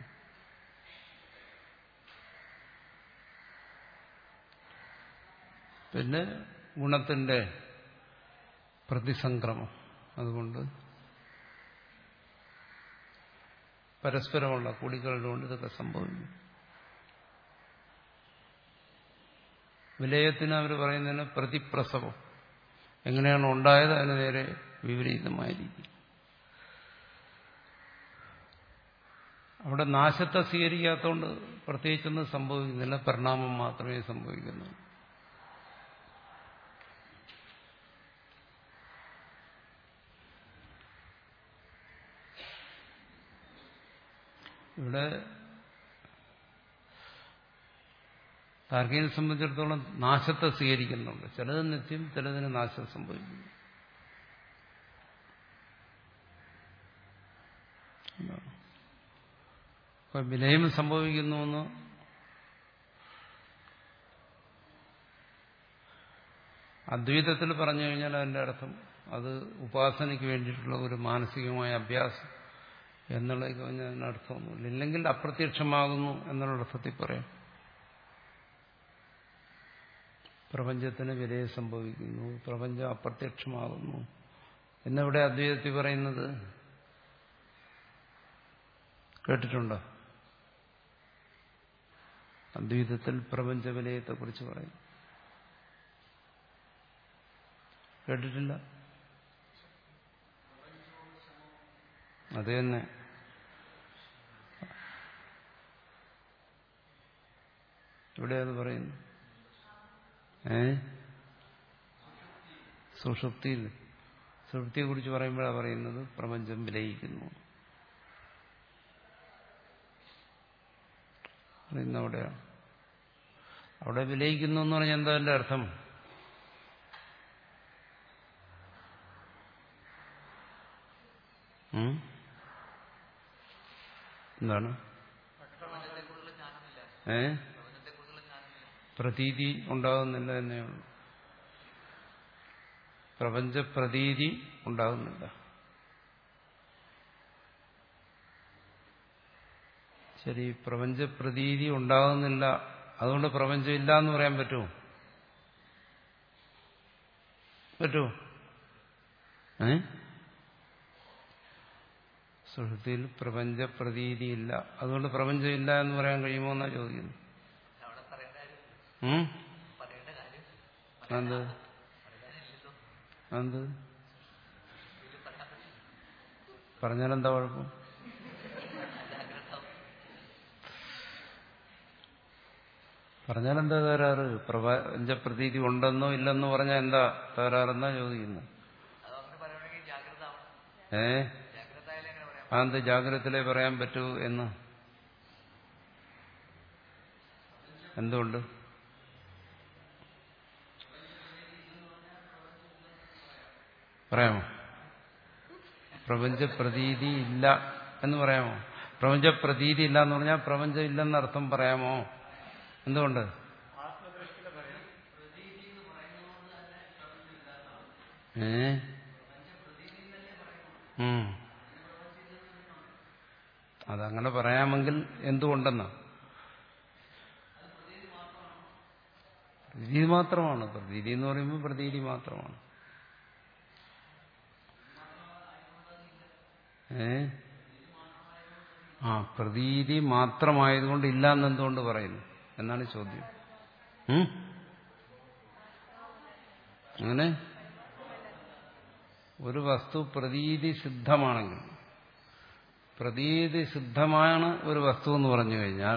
പിന്നെ ഗുണത്തിന്റെ പ്രതിസംക്രമം, അതുകൊണ്ട് പരസ്പരമുള്ള കൂടിക്കളുകൊണ്ട് ഇതൊക്കെ സംഭവിക്കും. വിലയത്തിന് അവർ പറയുന്നതിന് പ്രതിപ്രസവം. എങ്ങനെയാണ് ഉണ്ടായത് അതിന് നേരെ വിപരീതമായിരിക്കും. അവിടെ നാശത്തെ സ്വീകരിക്കാത്തതുകൊണ്ട് പ്രത്യേകിച്ചൊന്നും സംഭവിക്കുന്നില്ല, പരിണാമം മാത്രമേ സംഭവിക്കുന്നു. ഇവിടെ താർക്കികനെ സംബന്ധിച്ചിടത്തോളം നാശത്തെ സ്വീകരിക്കുന്നുണ്ട്. ചിലത് നിത്യം, ചിലതിന് നാശം സംഭവിക്കുന്നു. അപ്പൊ വിലയം സംഭവിക്കുന്നുവെന്ന് അദ്വൈതത്തിൽ പറഞ്ഞു കഴിഞ്ഞാൽ അതിന്റെ അർത്ഥം അത് ഉപാസനയ്ക്ക് വേണ്ടിയിട്ടുള്ള ഒരു മാനസികമായ അഭ്യാസം എന്നുള്ള അതിന് അർത്ഥമൊന്നുമില്ല. ഇല്ലെങ്കിൽ അപ്രത്യക്ഷമാകുന്നു എന്നുള്ള അർത്ഥത്തിൽ പറയാം. പ്രപഞ്ചത്തിന് വിലയം സംഭവിക്കുന്നു, പ്രപഞ്ചം അപ്രത്യക്ഷമാകുന്നു എന്നിവിടെ അദ്വൈതത്തിൽ പറയുന്നത് കേട്ടിട്ടുണ്ടോ? അദ്വൈതത്തിൽ പ്രപഞ്ച വിലയത്തെക്കുറിച്ച് പറയും. കേട്ടിട്ടില്ല? അത് തന്നെ. ഇവിടെ അത് പറയുന്നു. ഏ സുഷുപ്തിയിൽ. സുഷുപ്തിയെ കുറിച്ച് പറയുമ്പോഴാണ് പറയുന്നത് പ്രപഞ്ചം വിലയിക്കുന്നു. പറയുന്ന അവിടെയാണ്. അവിടെ വിലയിക്കുന്നു എന്ന് പറഞ്ഞാൽ എന്താ അതിന്റെ അർത്ഥം? എന്താണ്? ഏ പ്രതീതി ഉണ്ടാകുന്നില്ല തന്നെയാണ്. പ്രപഞ്ച പ്രതീതി ഉണ്ടാകുന്നില്ല. ശരി, പ്രപഞ്ച പ്രതീതി ഉണ്ടാകുന്നില്ല, അതുകൊണ്ട് പ്രപഞ്ചം ഇല്ല എന്ന് പറയാൻ പറ്റുമോ? പറ്റുമോ? ഏ സുഷുപ്തിയിൽ പ്രപഞ്ച പ്രതീതി ഇല്ല, അതുകൊണ്ട് പ്രപഞ്ചം ഇല്ല എന്ന് പറയാൻ കഴിയുമോ എന്നാ ചോദിക്കുന്നു. എന്ത് എന്ത് പറഞ്ഞാലെന്താ കുഴപ്പം? പറഞ്ഞാലെന്താ തകരാറ്? പ്രപഞ്ച പ്രതീതി ഉണ്ടെന്നോ ഇല്ലെന്നോ പറഞ്ഞാൽ എന്താ തകരാറെന്നാ ചോദിക്കുന്നു. ഏ അതെന്ത് ജാഗ്രതയിലേ പറയാൻ പറ്റൂ എന്ന്? എന്തുകൊണ്ട്? പറയാമോ? പ്രപഞ്ച പ്രതീതി ഇല്ല എന്ന് പറയാമോ? പ്രപഞ്ച പ്രതീതി ഇല്ല എന്ന് പറഞ്ഞാൽ പ്രപഞ്ചം ഇല്ലെന്നർത്ഥം പറയാമോ? എന്തുകൊണ്ട്? ഏ അതങ്ങനെ പറയാമെങ്കിൽ എന്തുകൊണ്ടെന്നാ? പ്രതീതി മാത്രമാണ്. പ്രതീതി എന്ന് പറയുമ്പോൾ പ്രതീതി മാത്രമാണ്. ഏ ആ പ്രതീതി മാത്രമായതുകൊണ്ട് ഇല്ല എന്നെന്തുകൊണ്ട് പറയുന്നു എന്നാണ് ചോദ്യം. അങ്ങനെ ഒരു വസ്തു പ്രതീതി സിദ്ധമാണെങ്കിൽ, പ്രതീതി സിദ്ധമാണ് ഒരു വസ്തു എന്ന് പറഞ്ഞു കഴിഞ്ഞാൽ,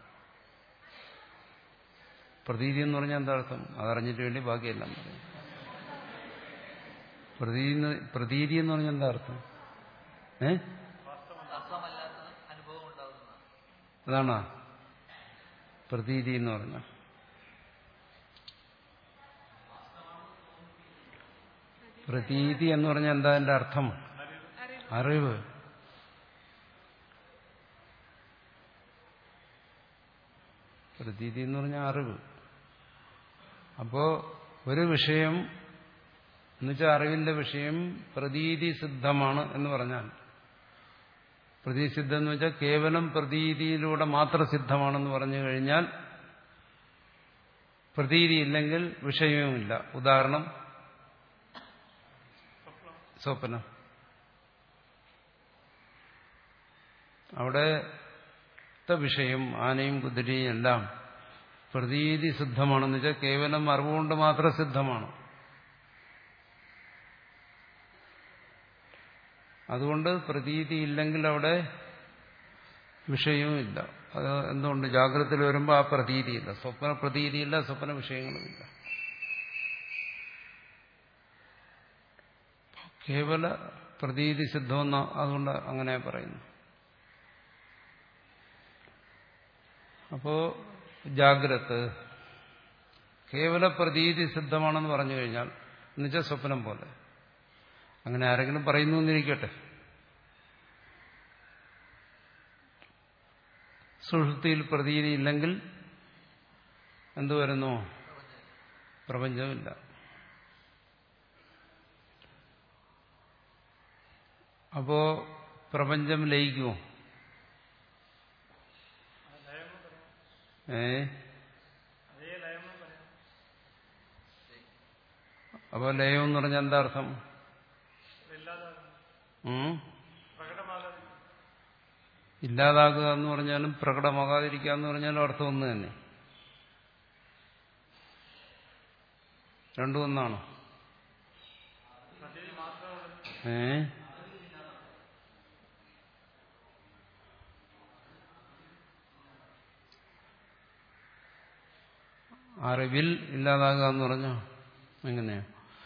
പ്രതീതി എന്ന് പറഞ്ഞാൽ എന്താ അർത്ഥം? അതറിഞ്ഞിട്ട് വേണ്ടി ബാക്കിയെല്ലാം പറയും. പ്രതീതി പ്രതീതി എന്ന് പറഞ്ഞാൽ എന്താ അർത്ഥം? ഏ അതാണോ പ്രതീതി എന്ന് പറഞ്ഞ? പ്രതീതി എന്ന് പറഞ്ഞാൽ എന്താ അതിന്റെ അർത്ഥം? അറിവ്. പ്രതീതി എന്ന് പറഞ്ഞാൽ അറിവ്. അപ്പോ ഒരു വിഷയം എന്നുവെച്ചാൽ അറിവിന്റെ വിഷയം പ്രതീതി സിദ്ധമാണ് എന്ന് പറഞ്ഞാൽ, പ്രതീതി സിദ്ധം എന്ന് വെച്ചാൽ കേവലം പ്രതീതിയിലൂടെ മാത്രം സിദ്ധമാണെന്ന് പറഞ്ഞു കഴിഞ്ഞാൽ പ്രതീതി ഇല്ലെങ്കിൽ വിഷയവുമില്ല. ഉദാഹരണം സ്വപ്നം. അവിടത്തെ വിഷയം ആനയും കുതിരയും എല്ലാം പ്രതീതി സിദ്ധമാണെന്ന് വെച്ചാൽ കേവലം അറിവുകൊണ്ട് മാത്രം സിദ്ധമാണ്. അതുകൊണ്ട് പ്രതീതി ഇല്ലെങ്കിൽ അവിടെ വിഷയവും ഇല്ല. അത് എന്തുകൊണ്ട്? ജാഗ്രതയിൽ വരുമ്പോൾ ആ പ്രതീതിയില്ല, സ്വപ്ന പ്രതീതിയില്ല, സ്വപ്ന വിഷയങ്ങളുമില്ല. കേവല പ്രതീതി സിദ്ധമെന്ന് അതുകൊണ്ട് അങ്ങനെ പറയുന്നു. അപ്പോ ജാഗ്രത കേവല പ്രതീതി സിദ്ധമാണെന്ന് പറഞ്ഞു കഴിഞ്ഞാൽ, എന്നുവെച്ചാൽ സ്വപ്നം പോലെ, അങ്ങനെ ആരെങ്കിലും പറയുന്നു എന്നിരിക്കട്ടെ, സുഷുപ്തിയിൽ പ്രതീതി ഇല്ലെങ്കിൽ എന്തു വരുന്നു? പ്രപഞ്ചമില്ല. അപ്പോ പ്രപഞ്ചം ലയിക്കുമോ? ഏ അപ്പൊ ലയം എന്ന് പറഞ്ഞാൽ എന്താ അർത്ഥം? ഇല്ലാതാകുക എന്ന് പറഞ്ഞാലും പ്രകടമാകാതിരിക്കുക എന്ന് പറഞ്ഞാലും അർത്ഥം ഒന്ന് തന്നെ. രണ്ടും ഒന്നാണോ? ഏ അറിവിൽ ഇല്ലാതാകുക എന്ന് പറഞ്ഞോ എങ്ങനെയാ?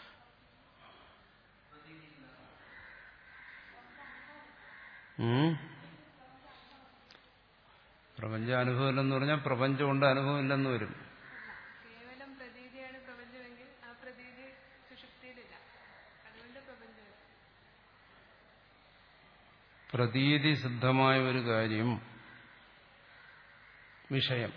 പ്രപഞ്ച അനുഭവം ഇല്ലെന്ന് പറഞ്ഞാൽ പ്രപഞ്ചം കൊണ്ട് അനുഭവം ഇല്ലെന്ന് വരും. പ്രതീതി സിദ്ധമായ ഒരു കാര്യം വിഷയം,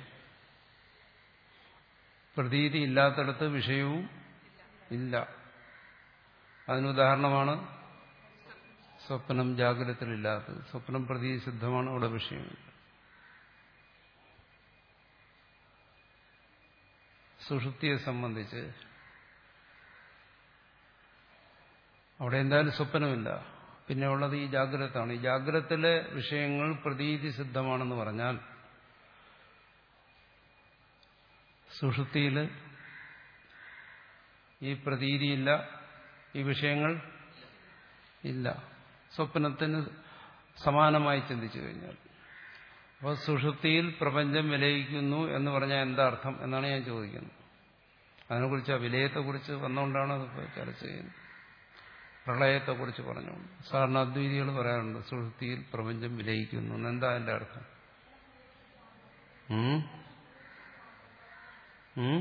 പ്രതീതി ഇല്ലാത്തടത്ത് വിഷയവും ഇല്ല. അതിനുദാഹരണമാണ് സ്വപ്നം, ജാഗ്രതയിലില്ലാത്തത്. സ്വപ്നം പ്രതീതി സിദ്ധമാണ്, അവിടെ വിഷയമില്ല. സുഷുപ്തിയെ സംബന്ധിച്ച് അവിടെ എന്തായാലും സ്വപ്നമില്ല, പിന്നെ ഉള്ളത് ഈ ജാഗ്രതയാണ്. ഈ ജാഗ്രതയിലെ വിഷയങ്ങൾ പ്രതീതി സിദ്ധമാണെന്ന് പറഞ്ഞാൽ സുഷുപ്തിയിൽ ഈ പ്രതീതിയില്ല, ഈ വിഷയങ്ങൾ ഇല്ല. സ്വപ്നത്തിന് സമാനമായി ചിന്തിച്ചു കഴിഞ്ഞാൽ, അപ്പോൾ സുഷുപ്തിയിൽ പ്രപഞ്ചം വിലയിക്കുന്നു എന്ന് പറഞ്ഞാൽ എന്താ അർത്ഥം എന്നാണ് ഞാൻ ചോദിക്കുന്നത്. അതിനെക്കുറിച്ച്, ആ വിലയത്തെക്കുറിച്ച് വന്നുകൊണ്ടാണ് അതിപ്പോൾ ചർച്ച ചെയ്യുന്നത്. പ്രളയത്തെക്കുറിച്ച് പറഞ്ഞുകൊണ്ട് സാധാരണ അദ്വൈതികൾ പറയാറുണ്ട് സുഷുപ്തിയിൽ പ്രപഞ്ചം വിലയിക്കുന്നു. എന്താ അതിന്റെ അർത്ഥം? ഉം ഉം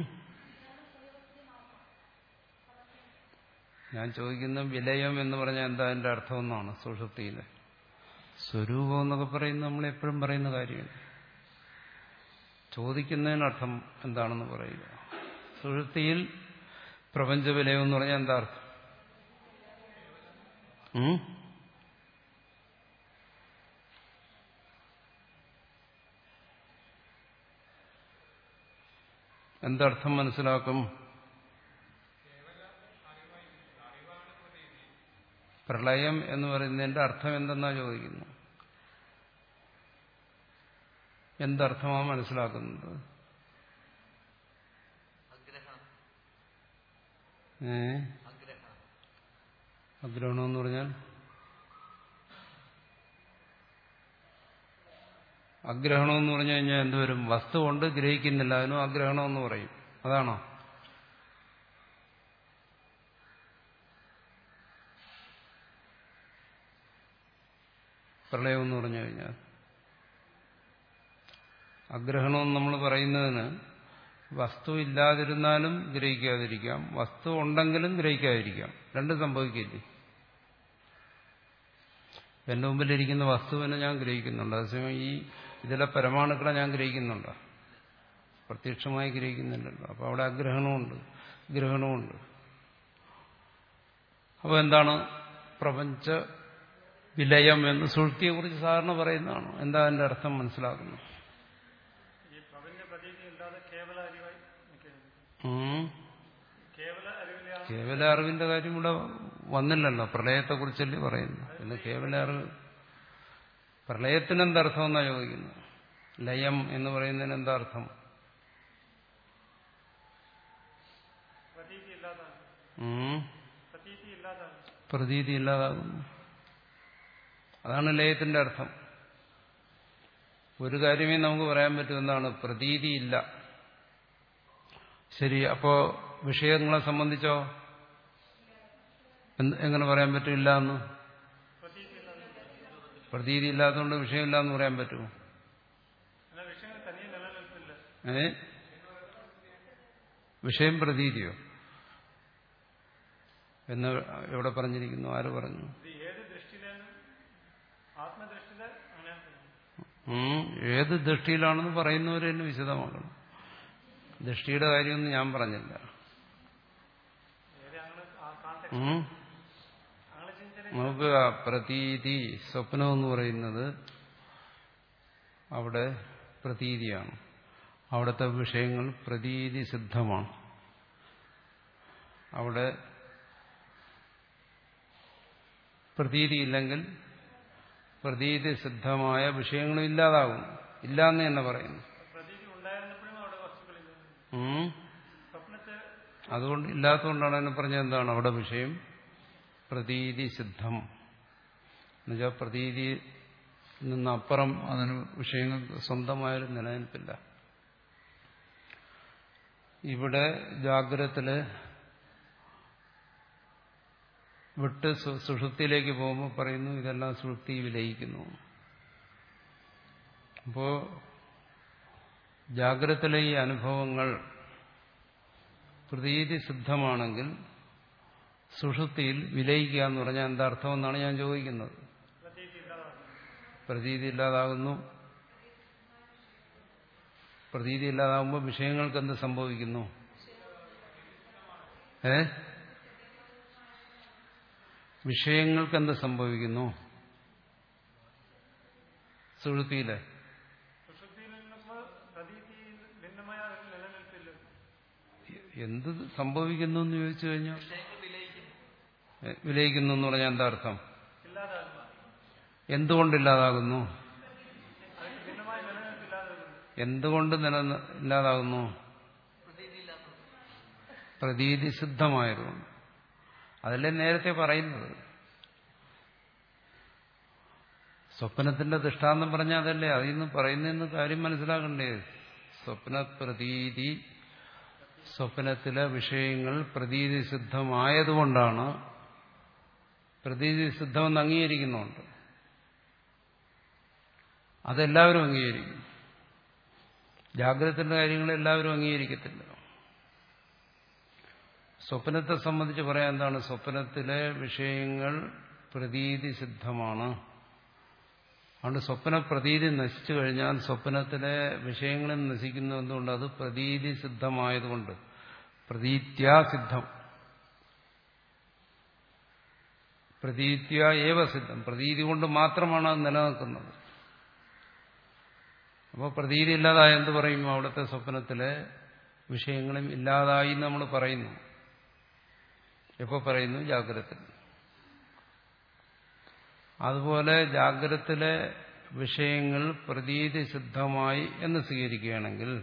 ഞാൻ ചോദിക്കുന്ന വിലയം എന്ന് പറഞ്ഞാൽ എന്താ അതിന്റെ അർത്ഥം എന്നാണ്. സുഷുപ്തിയിലെ സ്വരൂപം എന്നൊക്കെ പറയുന്നത് നമ്മൾ എപ്പോഴും പറയുന്ന കാര്യമാണ്. ചോദിക്കുന്നതിനർത്ഥം എന്താണെന്ന് പറയുക. സുഷുപ്തിയിൽ പ്രപഞ്ച വിലയം എന്ന് പറഞ്ഞാൽ എന്താ അർത്ഥം? എന്തർത്ഥം മനസ്സിലാക്കും? പ്രളയം എന്ന് പറയുന്നതിന്റെ അർത്ഥം എന്തെന്നാ ചോദിക്കുന്നു. എന്തർത്ഥമാണ് മനസ്സിലാക്കുന്നത്? ഏ അഗ്രഹണം എന്ന് പറഞ്ഞാൽ അഗ്രഹണം എന്ന് പറഞ്ഞു കഴിഞ്ഞാൽ എന്തുവരും? വസ്തു കൊണ്ട് ഗ്രഹിക്കുന്നില്ല, അതിനും അഗ്രഹണം എന്ന് പറയും. അതാണോ? പ്രളയം എന്ന് പറഞ്ഞു കഴിഞ്ഞാൽ അഗ്രഹണം നമ്മൾ പറയുന്നതിന് വസ്തു ഇല്ലാതിരുന്നാലും ഗ്രഹിക്കാതിരിക്കാം, വസ്തു ഉണ്ടെങ്കിലും ഗ്രഹിക്കാതിരിക്കാം, രണ്ടും സംഭവിക്കില്ലേ? എന്റെ മുമ്പിലിരിക്കുന്ന വസ്തുവിനെ ഞാൻ ഗ്രഹിക്കുന്നുണ്ട്, അതേസമയം ഈ ഇതിലെ പരമാണുക്കളെ ഞാൻ ഗ്രഹിക്കുന്നുണ്ടോ? പ്രത്യക്ഷമായി ഗ്രഹിക്കുന്നില്ലല്ലോ. അപ്പോൾ അവിടെ അഗ്രഹണമുണ്ട്, ഗ്രഹണമുണ്ട്. അപ്പോൾ എന്താണ് പ്രപഞ്ച വിലയം എന്ന് സുഷുപ്തിയെക്കുറിച്ച് സാധാരണ പറയുന്നതാണ്. എന്താ അതിന്റെ അർത്ഥം മനസ്സിലാക്കുന്നു? കേവല അറിവിന്റെ കാര്യം ഇവിടെ വന്നില്ലല്ലോ. പ്രളയത്തെക്കുറിച്ചല്ലേ പറയുന്നു. പിന്നെ കേവല അറിവ്, പ്രളയത്തിന് എന്തർത്ഥം എന്നാ ചോദിക്കുന്നത്. ലയം എന്ന് പറയുന്നതിന് എന്താ അർത്ഥം? പ്രതീതി ഇല്ലാതാകുന്നു, അതാണ് ലയത്തിന്റെ അർത്ഥം. ഒരു കാര്യമേ നമുക്ക് പറയാൻ പറ്റും, എന്താണ്? പ്രതീതിയില്ല. ശരി, അപ്പോ വിഷയങ്ങളെ സംബന്ധിച്ചോ എങ്ങനെ പറയാൻ പറ്റില്ല എന്ന്? പ്രതീതി ഇല്ലാത്തതുകൊണ്ട് വിഷയമില്ല എന്ന് പറയാൻ പറ്റുമോ? ഏ വിഷയം പ്രതീതിയോ എന്ന് എവിടെ പറഞ്ഞിരിക്കുന്നു? ആര് പറഞ്ഞു? ഏത് ദൃഷ്ടിയിലാണെന്ന് പറയുന്നവർ തന്നെ വിശദമാക്കണം. ദൃഷ്ടിയുടെ കാര്യമൊന്നും ഞാൻ പറഞ്ഞില്ല. നമുക്ക് പ്രതീതി, സ്വപ്നം എന്ന് പറയുന്നത് അവിടെ പ്രതീതിയാണ്. അവിടുത്തെ വിഷയങ്ങൾ പ്രതീതി സിദ്ധമാണ്. അവിടെ പ്രതീതിയില്ലെങ്കിൽ പ്രതീതി സിദ്ധമായ വിഷയങ്ങളും ഇല്ലാതാകും. ഇല്ലാന്ന് തന്നെ പറയുന്നു. അതുകൊണ്ട് ഇല്ലാത്തതുകൊണ്ടാണ് അതിനെ പറഞ്ഞത് എന്താണ്? അവിടെ വിഷയം പ്രതീതി സിദ്ധം എന്നുവെച്ചാൽ പ്രതീതി നിന്നപ്പുറം അതിന് വിഷയങ്ങൾക്ക് സ്വന്തമായൊരു നിലനിൽപ്പില്ല. ഇവിടെ ജാഗ്രതത്തില് വിട്ട് സുഷുപ്തിയിലേക്ക് പോകുമ്പോൾ പറയുന്നു ഇതെല്ലാം സുഷുപ്തി വിലയിക്കുന്നു. അപ്പോ ജാഗ്രതത്തിലെ ഈ അനുഭവങ്ങൾ പ്രതീതി സിദ്ധമാണെങ്കിൽ സുഷുപ്തിയിൽ വിലയിക്കുക എന്ന് പറഞ്ഞാൽ എന്താ അർത്ഥമെന്നാണ് ഞാൻ ചോദിക്കുന്നത്. പ്രതീതി ഇല്ലാതാകുന്നു. പ്രതീതി ഇല്ലാതാകുമ്പോൾ വിഷയങ്ങൾക്ക് എന്ത് സംഭവിക്കുന്നു? ഏ വിഷയങ്ങൾക്ക് എന്ത് സംഭവിക്കുന്നു? സുഷുപ്തിയിലെ എന്ത് സംഭവിക്കുന്നു എന്ന് ചോദിച്ചു കഴിഞ്ഞാൽ വിലയിക്കുന്നു എന്ന് പറഞ്ഞാൽ എന്താ അർത്ഥം? എന്തുകൊണ്ടില്ലാതാകുന്നു? എന്തുകൊണ്ട് നില ഇല്ലാതാകുന്നു? പ്രതീതി സിദ്ധമായതുകൊണ്ട്. അതല്ലേ നേരത്തെ പറയുന്നത്. സ്വപ്നത്തിന്റെ ദൃഷ്ടാന്തം പറഞ്ഞാൽ അതല്ലേ അതിൽ നിന്ന് പറയുന്നതെന്ന് കാര്യം മനസ്സിലാക്കണ്ടേ. സ്വപ്ന പ്രതീതി സ്വപ്നത്തിലെ വിഷയങ്ങൾ പ്രതീതി സിദ്ധമായതുകൊണ്ടാണ്. പ്രതീതി സിദ്ധമെന്ന് അംഗീകരിക്കുന്നുണ്ട്. അതെല്ലാവരും അംഗീകരിക്കും. ജാഗ്രതത്തിന്റെ കാര്യങ്ങൾ എല്ലാവരും അംഗീകരിക്കത്തില്ല. സ്വപ്നത്തെ സംബന്ധിച്ച് പറയാൻ എന്താണ്? സ്വപ്നത്തിലെ വിഷയങ്ങൾ പ്രതീതി സിദ്ധമാണ്. അതുകൊണ്ട് സ്വപ്ന പ്രതീതി നശിച്ചു കഴിഞ്ഞാൽ സ്വപ്നത്തിലെ വിഷയങ്ങളിൽ നശിക്കുന്നു. എന്തുകൊണ്ട്? അത് പ്രതീതി സിദ്ധമായതുകൊണ്ട്. പ്രതീത്യാ സിദ്ധം, പ്രതീത്യാ ഏവ സിദ്ധം. പ്രതീതി കൊണ്ട് മാത്രമാണ് അത് നിലനിൽക്കുന്നത്. അപ്പോൾ പ്രതീതി ഇല്ലാതായ എന്ത് പറയും? അവിടുത്തെ സ്വപ്നത്തിലെ വിഷയങ്ങളും ഇല്ലാതായി നമ്മൾ പറയുന്നു. എപ്പോൾ പറയുന്നു? ജാഗ്രതത്തിൽ. അതുപോലെ ജാഗ്രതത്തിലെ വിഷയങ്ങൾ പ്രതീതി സിദ്ധമായി എന്ന് സ്വീകരിക്കുകയാണെങ്കിൽ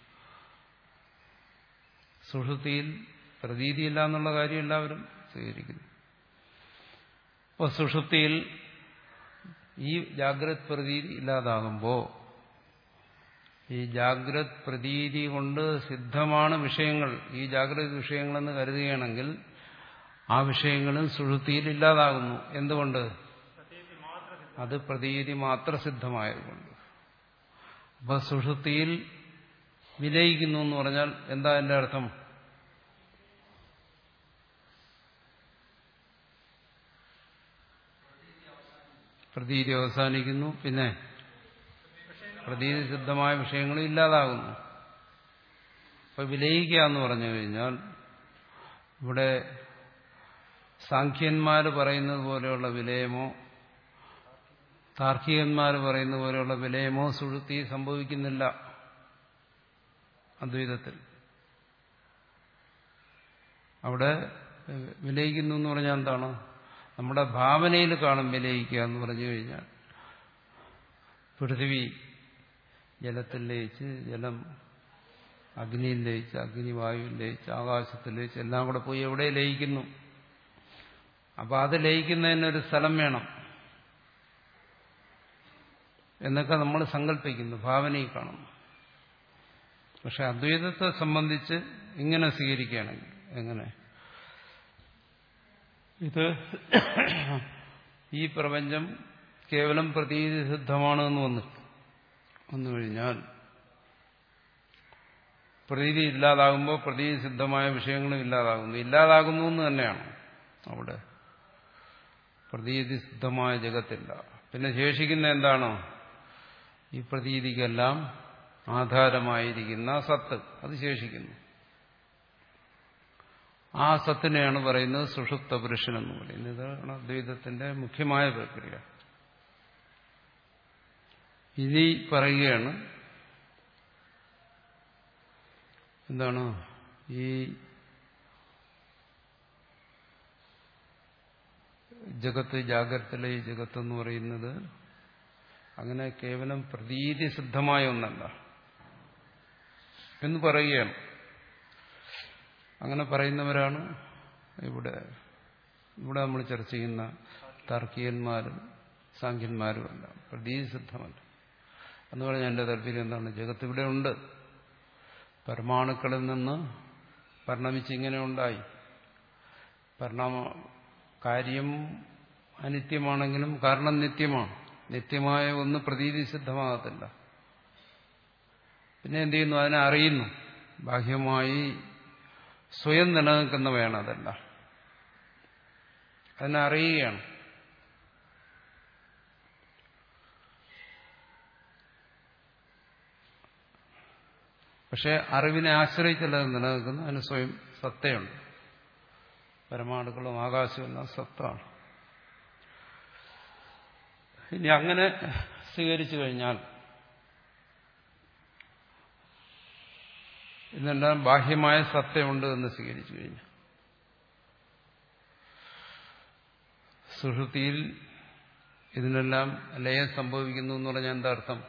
സുഷുപ്തിയിൽ പ്രതീതിയില്ല എന്നുള്ള കാര്യം എല്ലാവരും സ്വീകരിക്കുന്നു. അപ്പോൾ സുഷുപ്തിയിൽ ഈ ജാഗ്രത് പ്രതീതി ഇല്ലാതാകുമ്പോൾ ഈ ജാഗ്രത് പ്രതീതി കൊണ്ട് സിദ്ധമാണ് വിഷയങ്ങൾ, ഈ ജാഗ്രത് വിഷയങ്ങളെന്ന് കരുതുകയാണെങ്കിൽ ആ വിഷയങ്ങളും സുഷുപ്തിയിൽ ഇല്ലാതാകുന്നു. എന്തുകൊണ്ട്? അത് പ്രതീതി മാത്ര സിദ്ധമായതുകൊണ്ട്. അപ്പൊ സുഷുപ്തിയിൽ വിലയിക്കുന്നു എന്ന് പറഞ്ഞാൽ എന്താ എന്റെ അർത്ഥം? പ്രതീതി അവസാനിക്കുന്നു. പിന്നെ പ്രതീതി സിദ്ധമായ വിഷയങ്ങളും ഇല്ലാതാകുന്നു. അപ്പൊ വിലയിക്കുക എന്ന് പറഞ്ഞു കഴിഞ്ഞാൽ ഇവിടെ സാഖ്യന്മാര് പറയുന്നത് പോലെയുള്ള വിലയമോ താർക്കികന്മാർ പറയുന്ന പോലെയുള്ള വിലയമോ സുഷുപ്തി സംഭവിക്കുന്നില്ല അദ്വൈതത്തിൽ. അവിടെ വിലയിക്കുന്നു എന്ന് പറഞ്ഞാൽ എന്താണ്? നമ്മുടെ ഭാവനയിൽ കാണും വിലയിക്കുക എന്ന് പറഞ്ഞു കഴിഞ്ഞാൽ പൃഥിവി ജലത്തിൽ ലയിച്ച്, ജലം അഗ്നിയിൽ ലയിച്ച്, അഗ്നി വായുവിൽ ലയിച്ച്, ആകാശത്തിൽ ലയിച്ച്, എല്ലാം കൂടെ പോയി എവിടെ ലയിക്കുന്നു. അപ്പൊ അത് ലയിക്കുന്നതിനൊരു സ്ഥലം വേണം എന്നൊക്കെ നമ്മൾ സങ്കല്പിക്കുന്നു, ഭാവനയിൽ കാണുന്നു. പക്ഷെ അദ്വൈതത്തെ സംബന്ധിച്ച് ഇങ്ങനെ സ്വീകരിക്കുകയാണെങ്കിൽ എങ്ങനെ? ഇത് ഈ പ്രപഞ്ചം കേവലം പ്രതീതി സിദ്ധമാണെന്ന് വന്നു വന്നു കഴിഞ്ഞാൽ പ്രതീതി ഇല്ലാതാകുമ്പോൾ പ്രതീതി സിദ്ധമായ വിഷയങ്ങളും ഇല്ലാതാകുന്നു. ഇല്ലാതാകുന്നു എന്ന് തന്നെയാണ് അവിടെ. പ്രതീതി സിദ്ധമായ ജഗത്തില്ല. പിന്നെ ശേഷിക്കുന്ന എന്താണോ? ഈ പ്രതീതിക്കെല്ലാം ആധാരമായിരിക്കുന്ന സത്ത്, അത് ശേഷിക്കുന്നു. ആ സത്തിനെയാണ് പറയുന്നത് സുഷുപ്ത പുരുഷൻ എന്ന് പറയുന്നത്. ഇതാണ് അദ്വൈതത്തിന്റെ മുഖ്യമായ പ്രക്രിയ. ഇനി പറയുകയാണ് എന്താണ് ഈ ജഗത്ത്, ജാഗ്രതയിലെ ഈ ജഗത്തെന്ന് പറയുന്നത് അങ്ങനെ കേവലം പ്രതീതി സിദ്ധമായ ഒന്നല്ല എന്ന് പറയുകയാണ്. അങ്ങനെ പറയുന്നവരാണ് ഇവിടെ ഇവിടെ നമ്മൾ ചർച്ച ചെയ്യുന്ന താർക്കികന്മാരും സാഖ്യന്മാരുമല്ല. പ്രതീതി സിദ്ധമല്ല എന്ന് പറഞ്ഞാൽ എന്റെ താല്പര്യം എന്താണ്? ജഗത്ത് ഇവിടെ ഉണ്ട്, പരമാണുക്കളിൽ നിന്ന് പരിണമിച്ച് ഇങ്ങനെ ഉണ്ടായി. പരിണാമ കാര്യം അനിത്യമാണെങ്കിലും കാരണം നിത്യമാണ്. നിത്യമായ ഒന്ന് പ്രതീതി സിദ്ധമാകത്തില്ല. പിന്നെ എന്ത് ചെയ്യുന്നു? അതിനെ അറിയുന്നു. ബാഹ്യമായി സ്വയം നിലനിൽക്കുന്നവയാണ് അതല്ല. അതിനെ അറിയുകയാണ്. പക്ഷെ അറിവിനെ ആശ്രയിച്ചല്ല നിലനിൽക്കുന്നു. അതിന് സ്വയം സത്തയുണ്ട്. പരമാണുക്കളും ആകാശവും എല്ലാം സത്താണ്. ഇനി അങ്ങനെ സ്വീകരിച്ചു കഴിഞ്ഞാൽ ഇതെല്ലാം ബാഹ്യമായ സത്തയുണ്ട് എന്ന് സ്വീകരിച്ചു കഴിഞ്ഞു. സുഷുപ്തിയിൽ ഇതിനെല്ലാം ലയം സംഭവിക്കുന്നു എന്ന് പറഞ്ഞാൽ എന്താ അർത്ഥം?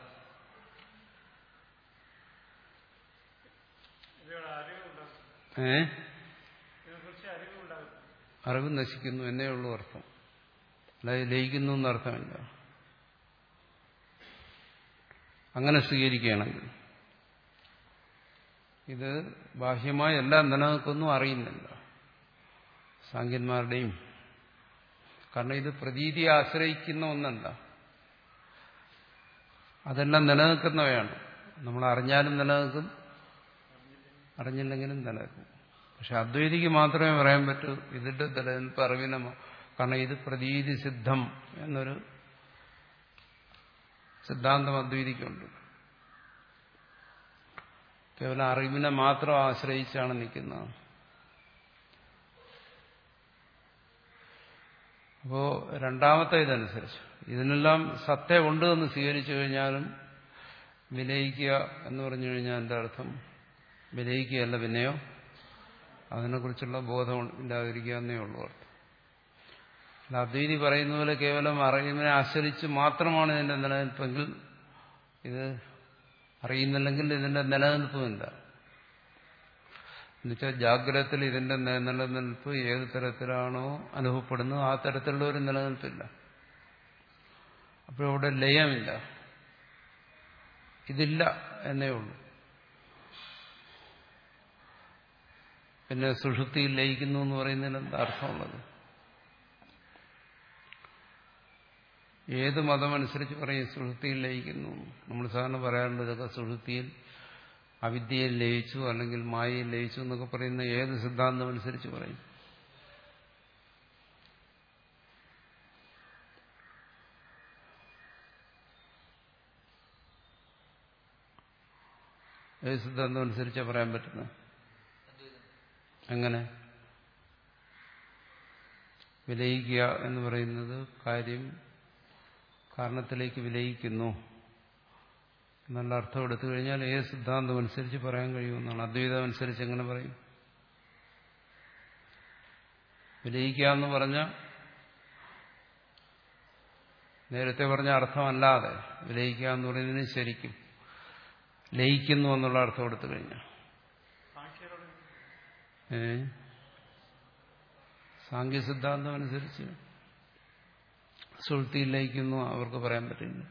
ഏ അറിവ് നശിക്കുന്നു എന്നേ ഉള്ളൂ അർത്ഥം. അല്ലാതെ ലയിക്കുന്നു എന്നർത്ഥമില്ല. അങ്ങനെ സ്വീകരിക്കുകയാണെങ്കിൽ ഇത് ബാഹ്യമായി എല്ലാം നിലനിൽക്കുന്നു, അറിയുന്നില്ല സാങ്കന്മാരുടെയും. കാരണം ഇത് പ്രതീതിയെ ആശ്രയിക്കുന്ന ഒന്നല്ല, അതെല്ലാം നിലനിൽക്കുന്നവയാണ്. നമ്മൾ അറിഞ്ഞാലും നിലനിൽക്കും, അറിഞ്ഞില്ലെങ്കിലും നിലനിൽക്കും. പക്ഷെ അദ്വൈതിക്ക് മാത്രമേ പറയാൻ പറ്റൂ ഇതിന്റെ നിലനിൽപ്പ് അറിവിനെ. കാരണം ഇത് പ്രതീതി സിദ്ധം എന്നൊരു സിദ്ധാന്തം അദ്വൈതിക്കുണ്ട്. കേവലം അറിവിനെ മാത്രം ആശ്രയിച്ചാണ് നിൽക്കുന്നത്. അപ്പോ രണ്ടാമത്തെ ഇതനുസരിച്ച് ഇതിനെല്ലാം സത്ത ഉണ്ട് എന്ന് സ്വീകരിച്ചു കഴിഞ്ഞാലും വിലയിക്കുക എന്ന് പറഞ്ഞു കഴിഞ്ഞാൽ എൻ്റെ അർത്ഥം വിലയിക്കുകയല്ല, പിന്നെയോ അതിനെക്കുറിച്ചുള്ള ബോധം ഇല്ലാതിരിക്കുക എന്നേ ഉള്ളൂ അർത്ഥം. അല്ല അദ്വൈതി പറയുന്ന പോലെ കേവലം അറിവിനെ ആശ്രയിച്ച് മാത്രമാണ് ഇതിന്റെ നിലനിൽപ്പെങ്കിൽ ഇത് അറിയുന്നില്ലെങ്കിൽ ഇതിന്റെ നിലനിൽപ്പുമില്ല. എന്നുവെച്ചാൽ ജാഗ്രതത്തിൽ ഇതിന്റെ നിലനിൽപ്പ് ഏത് തരത്തിലാണോ അനുഭവപ്പെടുന്നത് ആ തരത്തിലുള്ള ഒരു നിലനിൽപ്പില്ല. അപ്പോൾ ഇവിടെ ലയമില്ല, ഇതില്ല എന്നേ ഉള്ളൂ. പിന്നെ സുഷുപ്തിയിൽ ലയിക്കുന്നു എന്ന് പറയുന്നതിന് എന്താ അർത്ഥമുള്ളത്? ഏത് മതമനുസരിച്ച് പറയും സുഷുപ്തിയിൽ ലയിക്കുന്നു? നമ്മൾ സാധാരണ പറയാറുണ്ട് ഇതൊക്കെ സുഷുപ്തിയിൽ അവിദ്യയിൽ ലയിച്ചു അല്ലെങ്കിൽ മായയിൽ ലയിച്ചു എന്നൊക്കെ പറയുന്ന ഏത് സിദ്ധാന്തം അനുസരിച്ച് പറയും? ഏത് സിദ്ധാന്തം അനുസരിച്ചാണ് പറയാൻ പറ്റുന്നത്? എങ്ങനെ വിലയിക്കുക എന്ന് പറയുന്നത് കാര്യം കാരണത്തിലേക്ക് വിലയിക്കുന്നു എന്നുള്ള അർത്ഥം എടുത്തു കഴിഞ്ഞാൽ ഏത് സിദ്ധാന്തം അനുസരിച്ച് പറയാൻ കഴിയുമെന്നാണ്. അദ്വൈതം അനുസരിച്ച് എങ്ങനെ പറയും? വിലയിക്കുക എന്ന് പറഞ്ഞാൽ നേരത്തെ പറഞ്ഞ അർത്ഥമല്ലാതെ വിലയിക്കുക എന്ന് പറയുന്നതിന് ശരിക്കും ലയിക്കുന്നു എന്നുള്ള അർത്ഥം എടുത്തു കഴിഞ്ഞാൽ ഏ സാങ്കേ സിദ്ധാന്തം അനുസരിച്ച് സുഷുപ്തിയിൽ ലയിക്കുന്നു അവർക്ക് പറയാൻ പറ്റില്ല.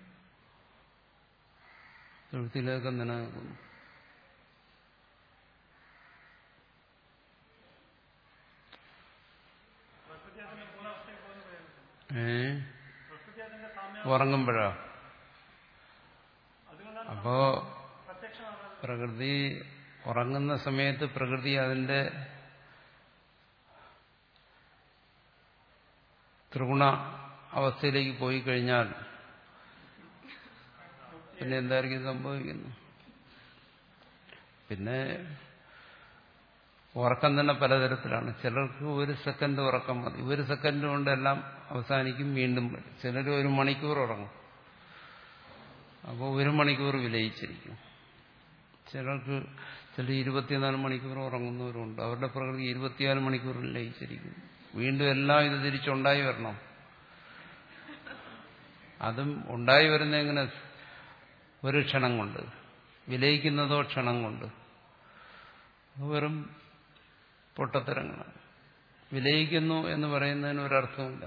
സുഷുപ്തിയിലൊക്കെ നിലനിൽക്കുന്നു. ഏ ഉറങ്ങുമ്പോഴാ? അപ്പോ പ്രകൃതി ഉറങ്ങുന്ന സമയത്ത് പ്രകൃതി അതിന്റെ ത്രിഗുണ അവസ്ഥയിലേക്ക് പോയി കഴിഞ്ഞാൽ പിന്നെ എന്തായിരിക്കും സംഭവിക്കുന്നത്? പിന്നെ ഉറക്കം തന്നെ പലതരത്തിലാണ്. ചിലർക്ക് ഒരു സെക്കൻഡ് ഉറക്കം മതി, ഒരു സെക്കൻഡ് കൊണ്ടെല്ലാം അവസാനിക്കും, വീണ്ടും വരും. ചിലർ ഒരു മണിക്കൂർ ഉറങ്ങും, അപ്പോൾ ഒരു മണിക്കൂർ വിലയിച്ചിരിക്കും. ചിലർക്ക് ചില ഇരുപത്തിനാല് മണിക്കൂർ ഉറങ്ങുന്നവരുണ്ട്, അവരുടെ പ്രകൃതി ഇരുപത്തിനാല് മണിക്കൂറിൽ ലയിച്ചിരിക്കും. വീണ്ടും എല്ലാം ഇത് തിരിച്ചുണ്ടായി വരണം. അതും ഉണ്ടായി വരുന്ന എങ്ങനെ? ഒരു ക്ഷണം കൊണ്ട്. വിലയിക്കുന്നതോ ക്ഷണം കൊണ്ട്. വെറും പൊട്ടത്തരങ്ങളാണ്. വിലയിക്കുന്നു എന്ന് പറയുന്നതിന് ഒരർത്ഥമില്ല,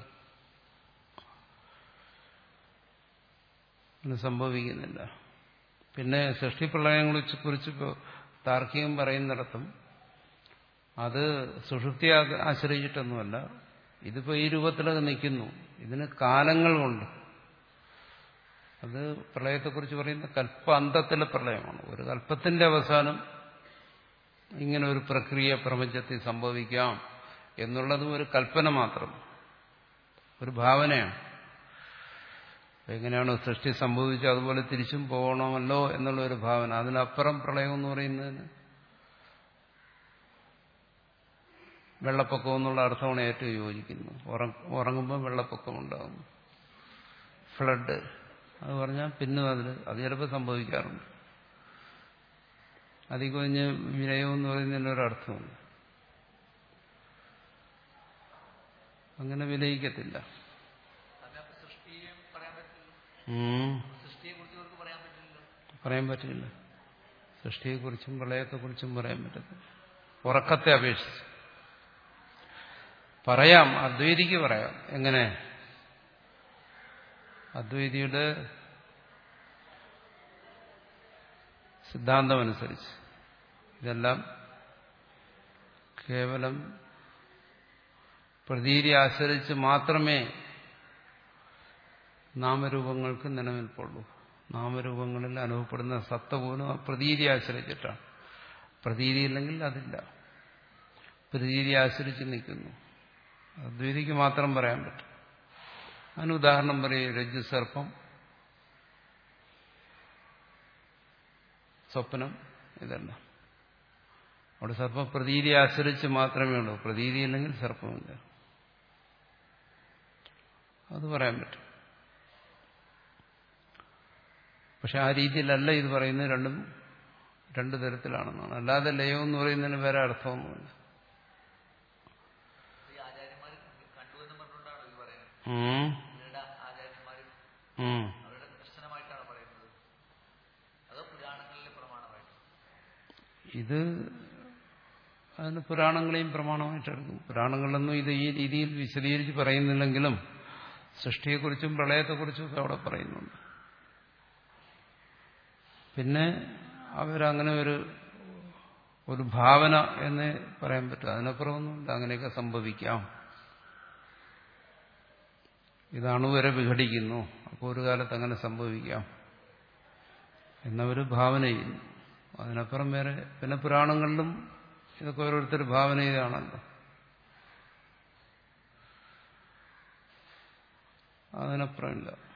അങ്ങനെ സംഭവിക്കുന്നില്ല. പിന്നെ സൃഷ്ടിപ്രളയങ്ങളെ കുറിച്ച് താർക്കികം പറയുന്നിടത്തും അത് സുഷുപ്തിയെ ആശ്രയിച്ചിട്ടൊന്നുമല്ല. ഇതിപ്പോ ഈ രൂപത്തിലൊക്കെ നിൽക്കുന്നു. ഇതിന് കാലങ്ങളുണ്ട്. അത് പ്രളയത്തെക്കുറിച്ച് പറയുന്ന കൽപ്പാന്തത്തിലെ പ്രളയമാണ്. ഒരു കൽപ്പത്തിന്റെ അവസാനം ഇങ്ങനെ ഒരു പ്രക്രിയ പ്രപഞ്ചത്തിൽ സംഭവിക്കാം എന്നുള്ളതും ഒരു കൽപ്പന മാത്രം, ഒരു ഭാവനയാണ്. എങ്ങനെയാണോ സൃഷ്ടി സംഭവിച്ചത് അതുപോലെ തിരിച്ചും പോകണമല്ലോ എന്നുള്ള ഒരു ഭാവന. അതിനപ്പുറം പ്രളയം എന്ന് പറയുന്നതിന് വെള്ളപ്പൊക്കം എന്നുള്ള അർത്ഥമാണ് ഏറ്റവും യോജിക്കുന്നത്. ഉറങ്ങുമ്പോൾ വെള്ളപ്പൊക്കം ഉണ്ടാകുന്നു, ഫ്ലഡ്. അത് പറഞ്ഞാൽ പിന്നെ അതിൽ അത് ചിലപ്പോൾ സംഭവിക്കാറുണ്ട്. അതികൊഞ്ഞ് വിനയം എന്ന് പറയുന്നതിനൊരർത്ഥമുണ്ട്. അങ്ങനെ വിലയിക്കത്തില്ല. പറയാൻ പറ്റില്ല. സൃഷ്ടിയെക്കുറിച്ചും പ്രളയത്തെക്കുറിച്ചും പറയാൻ പറ്റത്തില്ല. ഉറക്കത്തെ അപേക്ഷിച്ച് പറയാം. അദ്വൈതിക്ക് പറയാം. എങ്ങനെ? അദ്വൈതിയുടെ സിദ്ധാന്തമനുസരിച്ച് ഇതെല്ലാം കേവലം പ്രതീതി ആശ്രയിച്ച് മാത്രമേ നാമരൂപങ്ങൾക്ക് നിലനിൽപ്പുള്ളൂ. നാമരൂപങ്ങളിൽ അനുഭവപ്പെടുന്ന സത്ത പോലും ആ പ്രതീതി ആശ്രയിച്ചിട്ടാണ്. പ്രതീതി ഇല്ലെങ്കിൽ അതില്ല. പ്രതീതി ആശ്രയിച്ച് നിൽക്കുന്നു. അദ്വൈതിക്ക് മാത്രം പറയാൻ പറ്റും. അതിന് ഉദാഹരണം പറയും. രജ്ജു സർപ്പം, സ്വപ്നം, ഇതെല്ലാം. അവിടെ സർപ്പം പ്രതീതി ആശ്രയിച്ച് മാത്രമേ ഉള്ളൂ. പ്രതീതി ഇല്ലെങ്കിൽ സർപ്പമില്ല. അത് പറയാൻ പറ്റും. പക്ഷെ ആ രീതിയിലല്ല ഇത് പറയുന്നത്. രണ്ടും രണ്ടു തരത്തിലാണെന്നാണ്. അല്ലാതെ ലയം എന്ന് പറയുന്നതിന് വേറെ അർത്ഥമൊന്നുമില്ല. ഇത് അതിന് പുരാണങ്ങളെയും പ്രമാണമായിട്ടെടുക്കും. പുരാണങ്ങളിലൊന്നും ഇത് ഈ രീതിയിൽ വിശദീകരിച്ച് പറയുന്നില്ലെങ്കിലും സൃഷ്ടിയെക്കുറിച്ചും പ്രളയത്തെക്കുറിച്ചും ഒക്കെ അവിടെ പറയുന്നുണ്ട്. പിന്നെ അവരങ്ങനെ ഒരു ഒരു ഭാവന എന്ന് പറയാൻ പറ്റും. അതിനപ്പുറമൊന്നുമില്ല. അങ്ങനെയൊക്കെ സംഭവിക്കാം. ഇത് അണുവരെ വിഘടിക്കുന്നു, അപ്പോൾ ഒരു കാലത്ത് അങ്ങനെ സംഭവിക്കാം എന്നവര് ഭാവന ചെയ്യുന്നു. അതിനപ്പുറം വേറെ. പിന്നെ പുരാണങ്ങളിലും ഇതൊക്കെ ഓരോരുത്തർ ഭാവന ചെയ്താണല്ലോ. അതിനപ്പുറമില്ല.